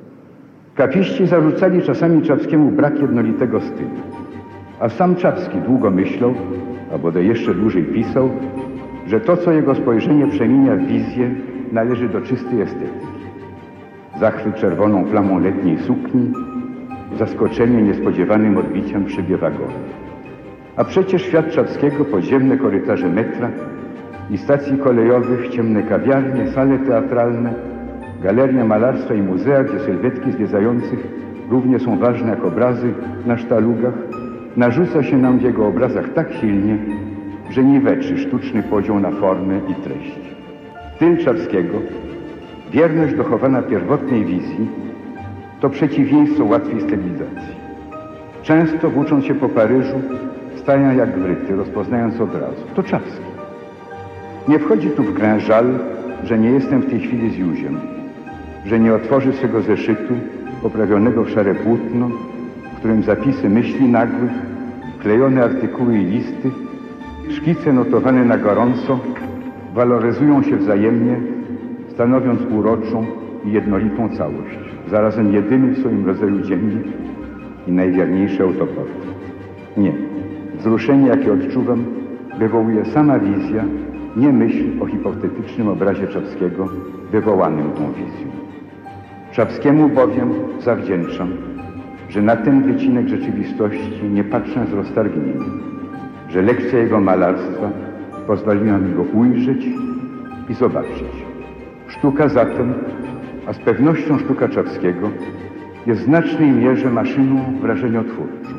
Kapiści zarzucali czasami Czapskiemu brak jednolitego stylu, a sam Czapski długo myślał, a bodaj jeszcze dłużej pisał, że to, co jego spojrzenie przemienia w wizję, należy do czystej estetyki. Zachwyt czerwoną plamą letniej sukni, zaskoczenie niespodziewanym odbiciem przy biewagonie. A przecież świat Czapskiego, podziemne korytarze metra i stacji kolejowych, ciemne kawiarnie, sale teatralne, galeria malarstwa i muzea, gdzie sylwetki zwiedzających równie są ważne jak obrazy na sztalugach, narzuca się nam w jego obrazach tak silnie, że niweczy sztuczny podział na formę i treść. Styl Czapskiego, wierność dochowana pierwotnej wizji, to przeciwieństwo łatwej stylizacji. Często włócząc się po Paryżu, stają jak wryty, rozpoznając od razu. To Czapski. Nie wchodzi tu w grę żal, że nie jestem w tej chwili z Józiem, że nie otworzy swego zeszytu poprawionego w szare płótno, w którym zapisy myśli nagłych, klejone artykuły i listy, szkice notowane na gorąco waloryzują się wzajemnie, stanowiąc uroczą i jednolitą całość, zarazem jedyny w swoim rodzaju dziennik i najwierniejszy autoportret. Nie. Wzruszenie, jakie odczuwam, wywołuje sama wizja, nie myśl o hipotetycznym obrazie Czapskiego wywołanym tą wizją. Czapskiemu bowiem zawdzięczam, że na ten wycinek rzeczywistości nie patrzę z roztargnieniem, że lekcja jego malarstwa pozwoliła mi go ujrzeć i zobaczyć. Sztuka zatem, a z pewnością sztuka Czapskiego, jest w znacznej mierze maszyną wrażeniotwórczą.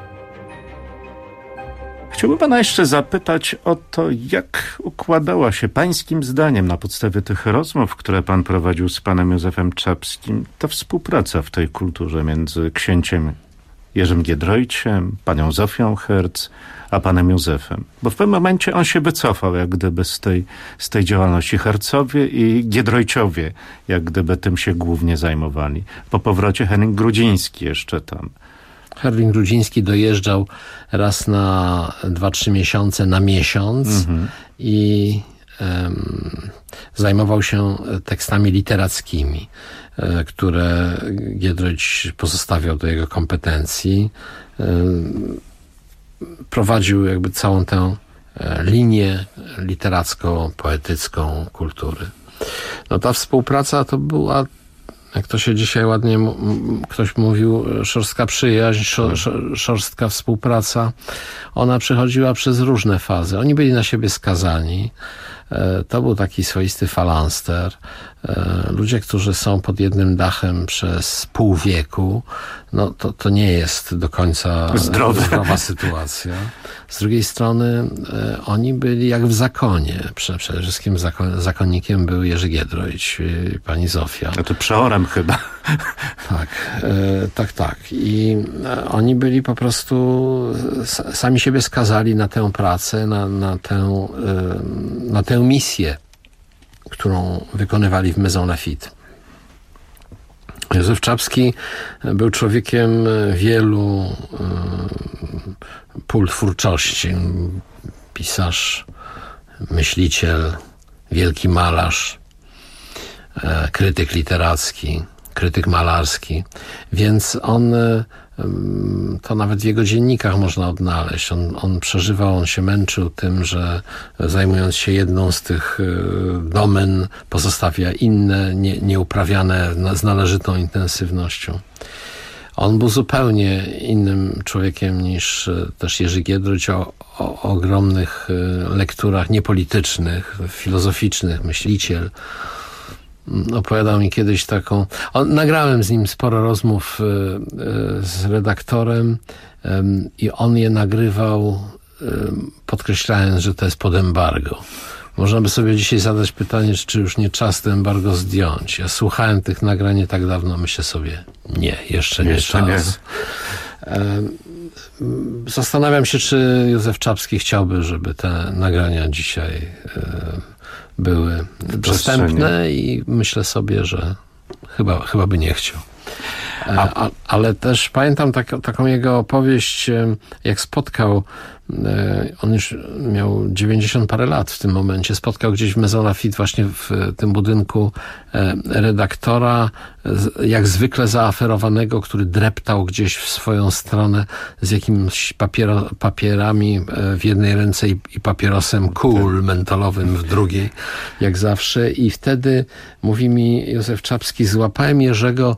Chciałbym pana jeszcze zapytać o to, jak układała się pańskim zdaniem na podstawie tych rozmów, które pan prowadził z panem Józefem Czapskim, ta współpraca w tej kulturze między księciem Jerzym Giedroyciem, panią Zofią Herz, a panem Józefem. Bo w pewnym momencie on się wycofał jak gdyby z tej, z tej działalności. Herzowie i Giedroyciowie jak gdyby tym się głównie zajmowali. Po powrocie Henryk Grudziński jeszcze tam. Henryk Grudziński dojeżdżał raz na dwa, trzy miesiące, na miesiąc mhm. i um, zajmował się tekstami literackimi, e, które Giedroyć pozostawiał do jego kompetencji. E, prowadził jakby całą tę e, linię literacko-poetycką kultury. No ta współpraca to była, jak to się dzisiaj ładnie m- ktoś mówił, szorstka przyjaźń, szor, szor, szorstka współpraca. Ona przechodziła przez różne fazy. Oni byli na siebie skazani. E, to był taki swoisty falanster. E, ludzie, którzy są pod jednym dachem przez pół wieku, no to, to nie jest do końca Zdrowe. zdrowa sytuacja. Z drugiej strony e, oni byli jak w zakonie. Prze, przede wszystkim zakon, zakonnikiem był Jerzy Giedroyć i pani Zofia. A to przeorem chyba. Tak, e, tak, tak. I e, oni byli po prostu, s, sami siebie skazali na tę pracę, na, na, tę, e, na tę misję, którą wykonywali w Maison Lafitte. Józef Czapski był człowiekiem wielu y, pól twórczości. Pisarz, myśliciel, wielki malarz, y, krytyk literacki, krytyk malarski. Więc on, y, to nawet w jego dziennikach można odnaleźć. On, on przeżywał, on się męczył tym, że zajmując się jedną z tych domen, pozostawia inne, nie, nieuprawiane z należytą intensywnością. On był zupełnie innym człowiekiem niż też Jerzy Giedroyć o, o ogromnych lekturach niepolitycznych, filozoficznych, myśliciel. Opowiadał mi kiedyś taką... On, nagrałem z nim sporo rozmów y, y, z redaktorem y, i on je nagrywał y, podkreślając, że to jest pod embargo. Można by sobie dzisiaj zadać pytanie, czy już nie czas to embargo zdjąć. Ja słuchałem tych nagrań nie tak dawno, myślę sobie, nie, jeszcze nie jeszcze czas. Nie. Y, zastanawiam się, czy Józef Czapski chciałby, żeby te nagrania dzisiaj... Y, były dostępne i myślę sobie, że chyba, chyba by nie chciał. A, ale też pamiętam tak, taką jego opowieść, jak spotkał, on już miał dziewięćdziesiąt parę lat w tym momencie, spotkał gdzieś w Maison Lafitte właśnie w tym budynku redaktora, jak zwykle zaaferowanego, który dreptał gdzieś w swoją stronę z jakimiś papiero, papierami w jednej ręce i, i papierosem cool mentolowym w drugiej, jak zawsze. I wtedy, mówi mi Józef Czapski, złapałem Jerzego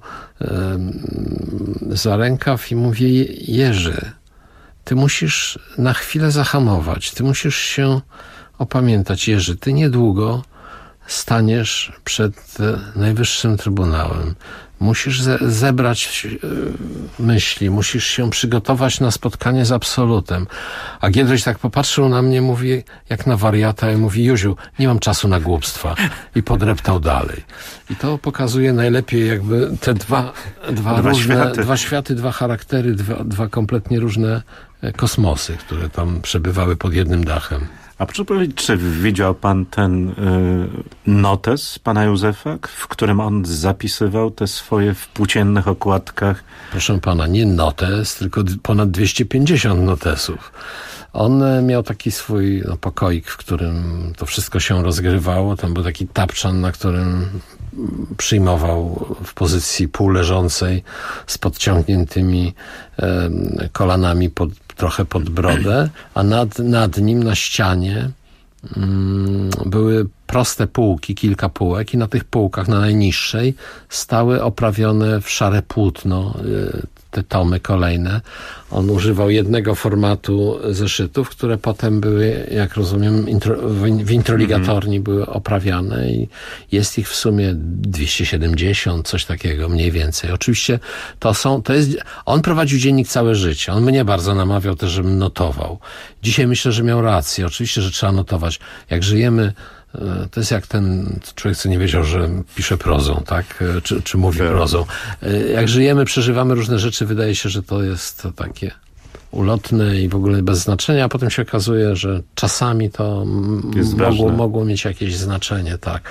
za rękaw i mówię: Jerzy, ty musisz na chwilę zahamować, ty musisz się opamiętać. Jerzy, ty niedługo staniesz przed Najwyższym Trybunałem. Musisz ze- zebrać y, myśli, musisz się przygotować na spotkanie z absolutem. A Giedroyć tak popatrzył na mnie, mówi jak na wariata i mówi: Józiu, nie mam czasu na głupstwa. I podreptał dalej. I to pokazuje najlepiej jakby te dwa, dwa, dwa różne, światy. dwa światy, dwa charaktery, dwa, dwa kompletnie różne kosmosy, które tam przebywały pod jednym dachem. A proszę powiedzieć, czy widział pan ten y, notes pana Józefa, w którym on zapisywał te swoje w płóciennych okładkach? Proszę pana, nie notes, tylko d- ponad dwieście pięćdziesiąt notesów. On e, miał taki swój no, pokoik, w którym to wszystko się rozgrywało. Tam był taki tapczan, na którym mm, przyjmował w pozycji półleżącej z podciągniętymi e, kolanami pod, trochę pod brodę, a nad, nad nim na ścianie mm, były proste półki, kilka półek i na tych półkach, na najniższej, stały oprawione w szare płótno y, te tomy kolejne. On używał jednego formatu zeszytów, które potem były, jak rozumiem, intro, w introligatorni mm-hmm. były oprawiane i jest ich w sumie dwieście siedemdziesiąt, coś takiego mniej więcej. Oczywiście to są, to jest, on prowadził dziennik całe życie. On mnie bardzo namawiał też, żebym notował. Dzisiaj myślę, że miał rację. Oczywiście, że trzeba notować. Jak żyjemy, to jest jak ten człowiek, co nie wiedział, że pisze prozą, tak? Czy, czy mówi prozą. Jak żyjemy, przeżywamy różne rzeczy, wydaje się, że to jest takie ulotne i w ogóle bez znaczenia, a potem się okazuje, że czasami to mogło, mogło mieć jakieś znaczenie, tak.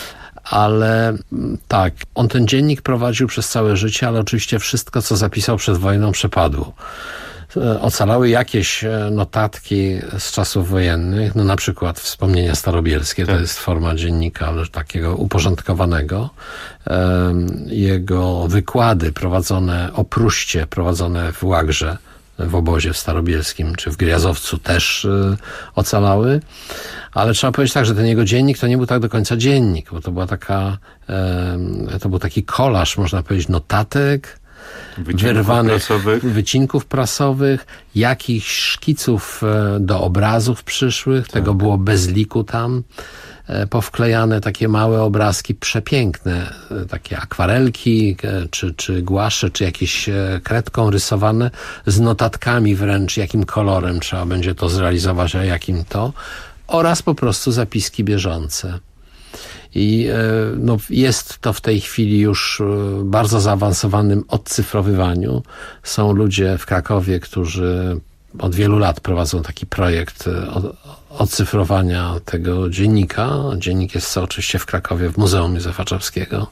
Ale tak, on ten dziennik prowadził przez całe życie, ale oczywiście wszystko, co zapisał przed wojną, przepadło. Ocalały jakieś notatki z czasów wojennych, no na przykład wspomnienia starobielskie, tak. To jest forma dziennika, ale takiego uporządkowanego. Jego wykłady prowadzone o Pruście, prowadzone w Łagrze, w obozie w Starobielskim, czy w Gryazowcu też ocalały. Ale trzeba powiedzieć tak, że ten jego dziennik to nie był tak do końca dziennik, bo to była taka, to był taki kolaż, można powiedzieć, notatek, wycinków wyrwanych prasowych. wycinków prasowych, jakichś szkiców do obrazów przyszłych, tak. Tego było bez liku tam, powklejane takie małe obrazki, przepiękne, takie akwarelki, czy, czy głasze, czy jakieś kredką rysowane, z notatkami wręcz, jakim kolorem trzeba będzie to zrealizować, a jakim to, oraz po prostu zapiski bieżące. I no, jest to w tej chwili już bardzo zaawansowanym odcyfrowywaniu. Są ludzie w Krakowie, którzy od wielu lat prowadzą taki projekt odcyfrowania tego dziennika. Dziennik jest oczywiście w Krakowie, w Muzeum Józefa Czapskiego.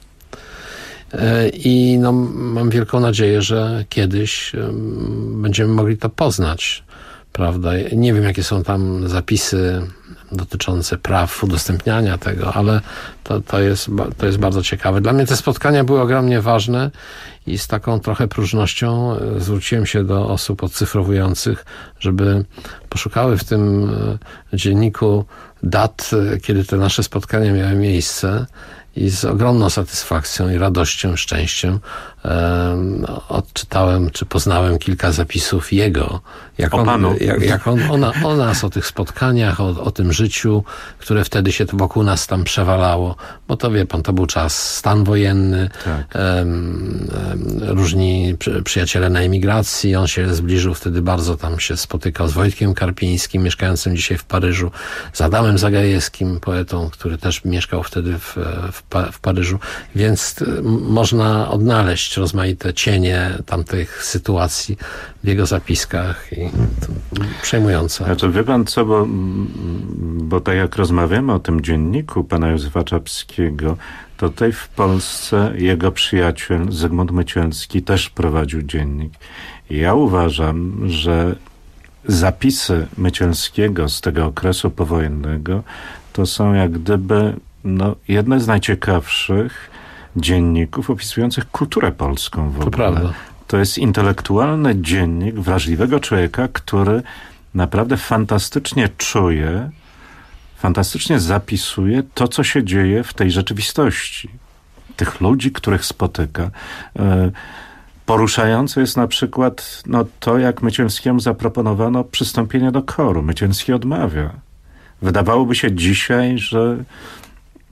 I no, mam wielką nadzieję, że kiedyś będziemy mogli to poznać, prawda? Nie wiem, jakie są tam zapisy dotyczące praw udostępniania tego, ale to, to, jest, to jest bardzo ciekawe. Dla mnie te spotkania były ogromnie ważne i z taką trochę próżnością zwróciłem się do osób odcyfrowujących, żeby poszukały w tym dzienniku dat, kiedy te nasze spotkania miały miejsce. I z ogromną satysfakcją i radością, szczęściem um, odczytałem, czy poznałem kilka zapisów jego, jak o on, panu. jak, jak on o, na, o nas, o tych spotkaniach, o, o tym życiu, które wtedy się wokół nas tam przewalało, bo to wie pan, to był czas, stan wojenny, tak. um, um, różni przy, przyjaciele na emigracji, on się zbliżył wtedy bardzo, tam się spotykał z Wojtkiem Karpińskim, mieszkającym dzisiaj w Paryżu, z Adamem Zagajewskim, poetą, który też mieszkał wtedy w, w w Paryżu, więc można odnaleźć rozmaite cienie tamtych sytuacji w jego zapiskach i to przejmujące. A to wie pan co, bo, bo tak jak rozmawiamy o tym dzienniku pana Józefa Czapskiego, to tutaj w Polsce jego przyjaciel Zygmunt Mycielski też prowadził dziennik. I ja uważam, że zapisy Mycielskiego z tego okresu powojennego to są jak gdyby no, jedne z najciekawszych dzienników opisujących kulturę polską w ogóle. To prawda. To jest intelektualny dziennik wrażliwego człowieka, który naprawdę fantastycznie czuje, fantastycznie zapisuje to, co się dzieje w tej rzeczywistości. Tych ludzi, których spotyka. Poruszające jest na przykład no, to, jak Mycielskiemu zaproponowano przystąpienie do koru. Mycielski odmawia. Wydawałoby się dzisiaj, że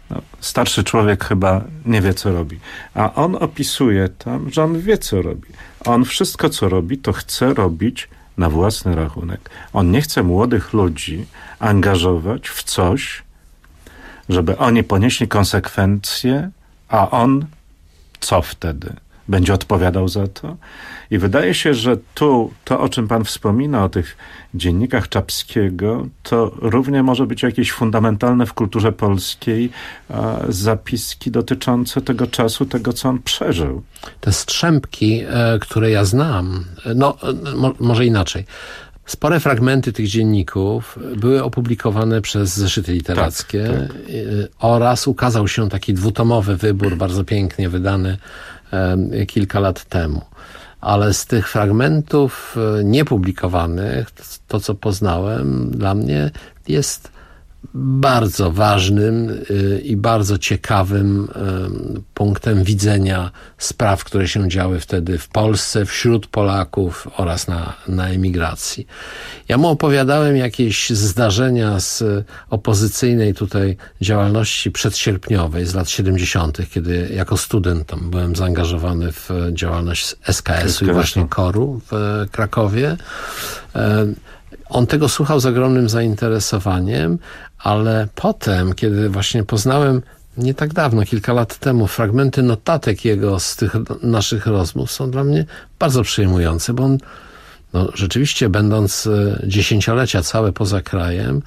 no, starszy człowiek chyba nie wie, co robi. A on opisuje tam, że on wie, co robi. On wszystko, co robi, to chce robić na własny rachunek. On nie chce młodych ludzi angażować w coś, żeby oni ponieśli konsekwencje, a on co wtedy? Będzie odpowiadał za to? I wydaje się, że tu to, o czym pan wspomina, o tych dziennikach Czapskiego, to równie może być jakieś fundamentalne w kulturze polskiej a, zapiski dotyczące tego czasu, tego, co on przeżył. Te strzępki, e, które ja znam, no mo, może inaczej. Spore fragmenty tych dzienników były opublikowane przez zeszyty literackie tak, tak. oraz ukazał się taki dwutomowy wybór, bardzo pięknie wydany e, kilka lat temu. Ale z tych fragmentów niepublikowanych, to co poznałem, dla mnie jest bardzo ważnym i bardzo ciekawym punktem widzenia spraw, które się działy wtedy w Polsce, wśród Polaków oraz na, na emigracji. Ja mu opowiadałem jakieś zdarzenia z opozycyjnej tutaj działalności przedsierpniowej z lat siedemdziesiątych, kiedy jako student tam byłem zaangażowany w działalność S K S-u i właśnie Koru w Krakowie. On tego słuchał z ogromnym zainteresowaniem, ale potem, kiedy właśnie poznałem nie tak dawno, kilka lat temu, fragmenty notatek jego z tych naszych rozmów są dla mnie bardzo przejmujące, bo on no, rzeczywiście będąc dziesięciolecia całe poza krajem,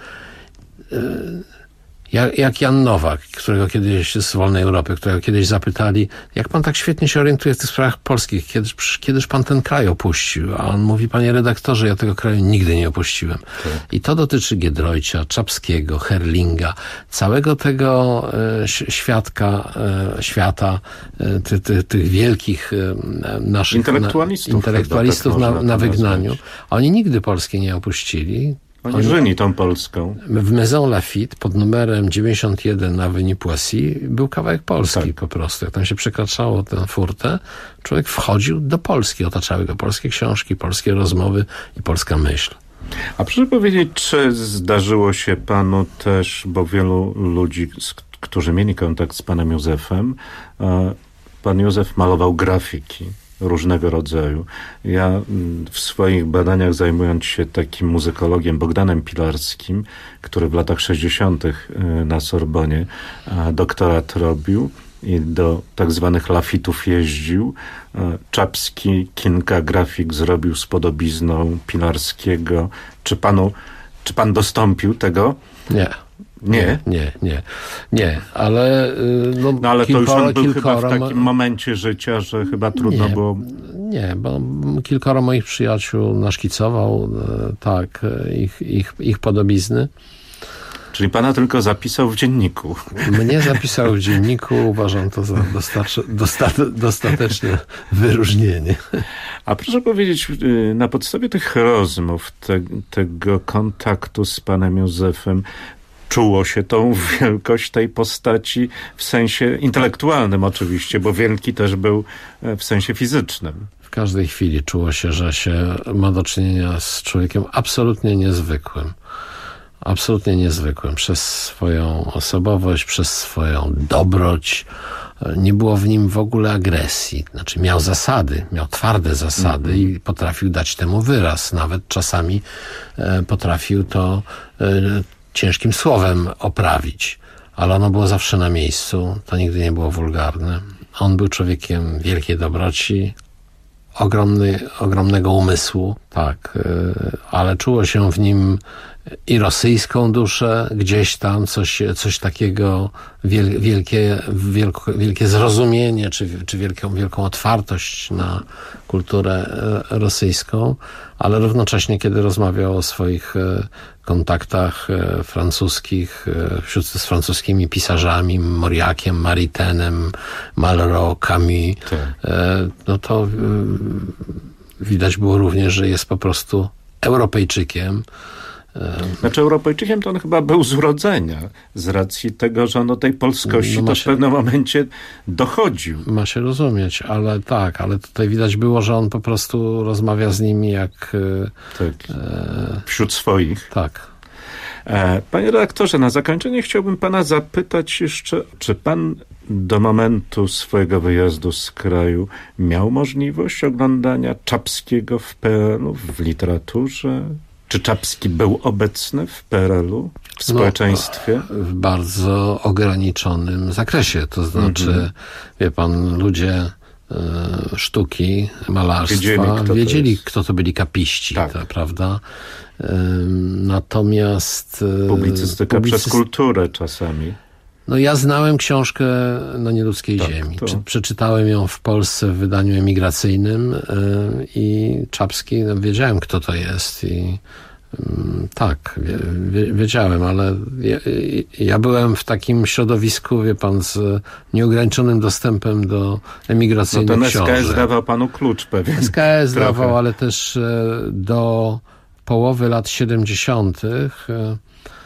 Jak, jak Jan Nowak, którego kiedyś z Wolnej Europy, którego kiedyś zapytali, jak pan tak świetnie się orientuje w tych sprawach polskich, kiedyż, kiedyż pan ten kraj opuścił? A on mówi, panie redaktorze, ja tego kraju nigdy nie opuściłem. Tak. I to dotyczy Giedroycia, Czapskiego, Herlinga, całego tego e, świadka, e, świata, e, ty, ty, tych wielkich e, naszych intelektualistów, na, intelektualistów na, na wygnaniu. Oni nigdy Polski nie opuścili. Oni, Oni żyli tą Polską. W Maison Lafitte pod numerem dziewięćdziesiąt jeden na Avenue Poissy był kawałek Polski tak. po prostu. Jak tam się przekraczało tę furtę, człowiek wchodził do Polski. Otaczały go polskie książki, polskie rozmowy i polska myśl. A proszę powiedzieć, czy zdarzyło się panu też, bo wielu ludzi, którzy mieli kontakt z panem Józefem, pan Józef malował grafiki różnego rodzaju. Ja w swoich badaniach, zajmując się takim muzykologiem Bogdanem Pilarskim, który w latach sześćdziesiątych na Sorbonie doktorat robił i do tak zwanych Lafitów jeździł, Czapski kilka grafik zrobił z podobizną Pilarskiego. Czy panu, czy pan dostąpił tego? Nie. Nie? Nie, nie, nie, ale no, no ale kilkoro, to już on był kilkoro, chyba w takim momencie życia, że chyba trudno nie, było... Nie, bo kilkoro moich przyjaciół naszkicował, tak, ich, ich, ich podobizny. Czyli pana tylko zapisał w dzienniku. Mnie zapisał w dzienniku, uważam to za dostate, dostateczne wyróżnienie. A proszę powiedzieć, na podstawie tych rozmów, te, tego kontaktu z panem Józefem, czuło się tą wielkość tej postaci w sensie intelektualnym oczywiście, bo wielki też był w sensie fizycznym. W każdej chwili czuło się, że się ma do czynienia z człowiekiem absolutnie niezwykłym. Absolutnie niezwykłym. Przez swoją osobowość, przez swoją dobroć. Nie było w nim w ogóle agresji. Znaczy miał zasady, miał twarde zasady mm-hmm. i potrafił dać temu wyraz. Nawet czasami e, potrafił to e, ciężkim słowem oprawić. Ale ono było zawsze na miejscu. To nigdy nie było wulgarne. On był człowiekiem wielkiej dobroci, ogromny, ogromnego umysłu, tak, e, ale czuło się w nim i rosyjską duszę, gdzieś tam coś, coś takiego, wiel, wielkie, wielko, wielkie zrozumienie, czy, czy wielką, wielką otwartość na kulturę rosyjską, ale równocześnie, kiedy rozmawiał o swoich kontaktach francuskich, wśród z francuskimi pisarzami, Mauriaciem, Maritenem, Malraux, Camus, tak. no to widać było również, że jest po prostu Europejczykiem. Znaczy Europejczykiem to on chyba był z urodzenia, z racji tego, że on do tej polskości no to się, w pewnym momencie dochodził. Ma się rozumieć, ale tak, ale tutaj widać było, że on po prostu rozmawia z nimi jak... Tak, e, wśród swoich. Tak. E, panie redaktorze, na zakończenie chciałbym pana zapytać jeszcze, czy pan do momentu swojego wyjazdu z kraju miał możliwość oglądania Czapskiego w P R L u, w literaturze? Czy Czapski był obecny w P R L u, w społeczeństwie? No, w bardzo ograniczonym zakresie. To znaczy, mm-hmm. wie pan, ludzie y, sztuki, malarstwa wiedzieli, kto, wiedzieli, to, kto to byli kapiści, tak. Ta, prawda? Y, natomiast... Publicystyka publicyst... przez kulturę czasami. No ja znałem książkę Na nieludzkiej tak, ziemi. To... Przeczytałem ją w Polsce w wydaniu emigracyjnym yy, i Czapski, no, wiedziałem, kto to jest i yy, tak, wie, wie, wiedziałem, ale ja, ja byłem w takim środowisku, wie pan, z nieograniczonym dostępem do emigracyjnych książek. No ten S K S dawał panu klucz pewnie. S K S dawał, ale też yy, do połowy lat siedemdziesiątych yy,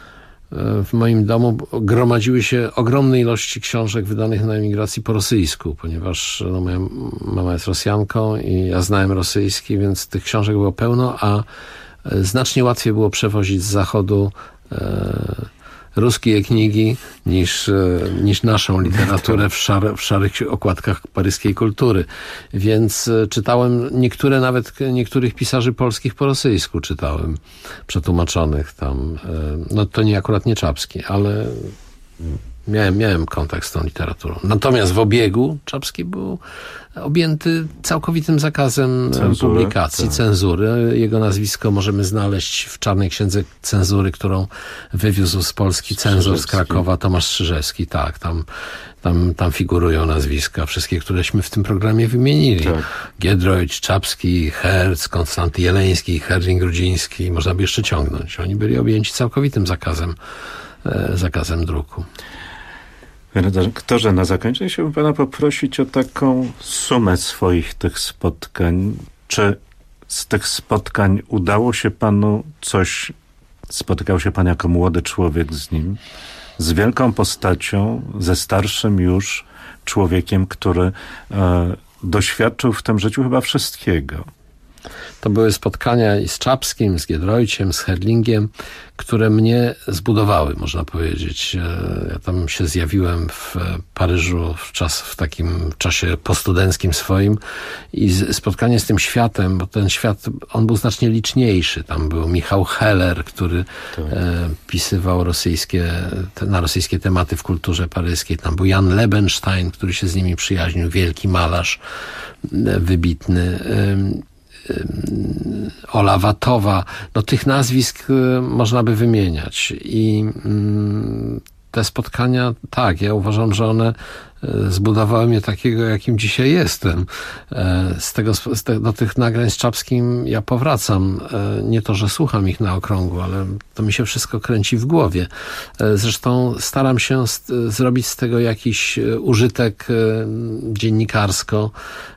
w moim domu gromadziły się ogromne ilości książek wydanych na emigracji po rosyjsku, ponieważ no, moja mama jest Rosjanką i ja znałem rosyjski, więc tych książek było pełno, a znacznie łatwiej było przewozić z zachodu e, ruskie knigi niż, niż naszą literaturę w, szar, w szarych okładkach paryskiej kultury. Więc czytałem niektóre, nawet niektórych pisarzy polskich po rosyjsku czytałem, przetłumaczonych tam. No to nie akurat nie Czapski, ale miałem, miałem kontakt z tą literaturą. Natomiast w obiegu Czapski był objęty całkowitym zakazem cenzury, publikacji, tak. cenzury. Jego nazwisko możemy znaleźć w Czarnej Księdze Cenzury, którą wywiózł z Polski cenzor z Krakowa, Tomasz Strzyżewski. Tak, tam, tam, tam figurują nazwiska, wszystkie, któreśmy w tym programie wymienili. Tak. Giedroyć, Czapski, Herz, Konstanty Jeleński, Herring-Grudziński. Można by jeszcze ciągnąć. Oni byli objęci całkowitym zakazem, e, zakazem druku. Redaktorze, na zakończenie chciałbym pana poprosić o taką sumę swoich tych spotkań. Czy z tych spotkań udało się panu coś, spotykał się pan jako młody człowiek z nim, z wielką postacią, ze starszym już człowiekiem, który e, doświadczył w tym życiu chyba wszystkiego. To były spotkania i z Czapskim, z Giedroyciem, z Herlingiem, które mnie zbudowały, można powiedzieć. Ja tam się zjawiłem w Paryżu w, czas, w takim czasie postudenckim swoim i spotkanie z tym światem, bo ten świat, on był znacznie liczniejszy. Tam był Michał Heller, który tak. e, pisywał rosyjskie, te, na rosyjskie tematy w kulturze paryskiej. Tam był Jan Lebenstein, który się z nimi przyjaźnił, wielki malarz, e, wybitny. E, Ola Watowa, no tych nazwisk można by wymieniać i te spotkania, tak, ja uważam, że one zbudowały mnie takiego, jakim dzisiaj jestem. Z tego, z te, do tych nagrań z Czapskim ja powracam. Nie to, że słucham ich na okrągło, ale to mi się wszystko kręci w głowie. Zresztą staram się z, zrobić z tego jakiś użytek dziennikarsko,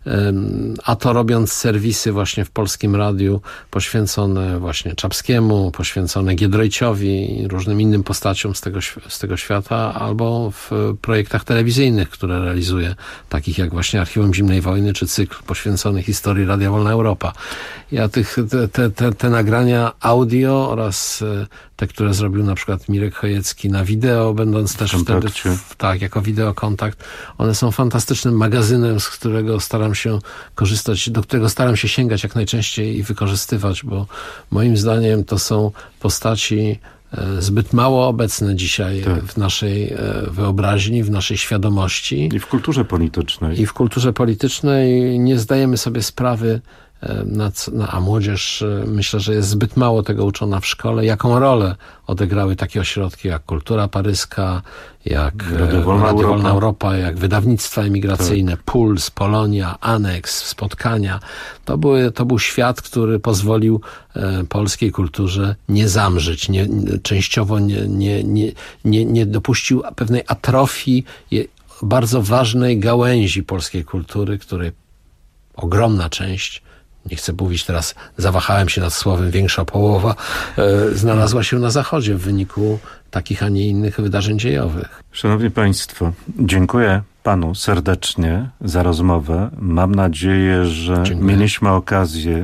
a to robiąc serwisy właśnie w Polskim Radiu poświęcone właśnie Czapskiemu, poświęcone Giedroyciowi i różnym innym postaciom z tego, z tego świata, albo w projektach telewizyjnych, które realizuje, takich jak właśnie Archiwum Zimnej Wojny, czy cykl poświęcony historii Radia Wolna Europa. Ja tych, te, te, te, te nagrania audio oraz te, które zrobił na przykład Mirek Chojecki na wideo, będąc też wtedy, w, tak, jako wideokontakt, one są fantastycznym magazynem, z którego staram się korzystać, do którego staram się sięgać jak najczęściej i wykorzystywać, bo moim zdaniem to są postaci zbyt mało obecne dzisiaj tak. w naszej wyobraźni, w naszej świadomości. I w kulturze politycznej. I w kulturze politycznej nie zdajemy sobie sprawy, na, na, a młodzież myślę, że jest zbyt mało tego uczona w szkole, jaką rolę odegrały takie ośrodki jak Kultura Paryska, jak Radio Wolna, Radio Europa. Wolna Europa, jak wydawnictwa emigracyjne, tak. Puls, Polonia, Aneks, spotkania. To, były, to był świat, który pozwolił e, polskiej kulturze nie zamrzeć, nie, nie, częściowo nie, nie, nie, nie, nie dopuścił pewnej atrofii je, bardzo ważnej gałęzi polskiej kultury, której ogromna część, nie chcę mówić teraz, zawahałem się nad słowem większa połowa, e, znalazła się na Zachodzie w wyniku takich, a nie innych wydarzeń dziejowych. Szanowni Państwo, dziękuję Panu serdecznie za rozmowę. Mam nadzieję, że dziękuję. Mieliśmy okazję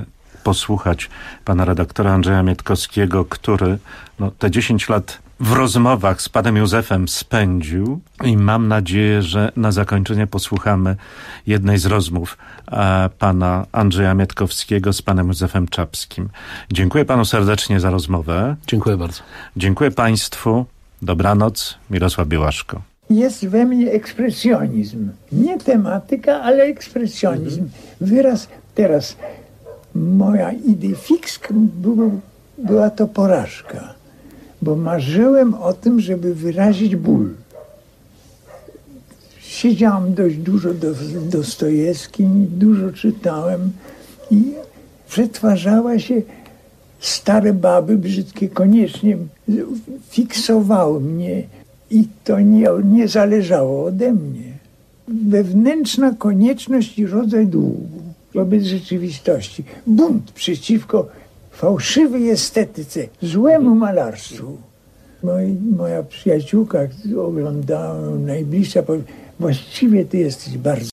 posłuchać pana redaktora Andrzeja Mietkowskiego, który no, te dziesięć lat w rozmowach z panem Józefem spędził i mam nadzieję, że na zakończenie posłuchamy jednej z rozmów e, pana Andrzeja Mietkowskiego z panem Józefem Czapskim. Dziękuję panu serdecznie za rozmowę. Dziękuję bardzo. Dziękuję państwu. Dobranoc. Mirosław Białaszko. Jest we mnie ekspresjonizm. Nie tematyka, ale ekspresjonizm. Wyraz teraz. Moja idea fix był, była to porażka. Bo marzyłem o tym, żeby wyrazić ból. Siedziałem dość dużo do Dostojewskim, dużo czytałem i przetwarzała się stare baby brzydkie, koniecznie fiksowały mnie i to nie, nie zależało ode mnie. Wewnętrzna konieczność i rodzaj długu wobec rzeczywistości. Bunt przeciwko fałszywej estetyce, złemu malarstwu. Moi, moja przyjaciółka oglądała, najbliższa, powie, właściwie ty jesteś bardzo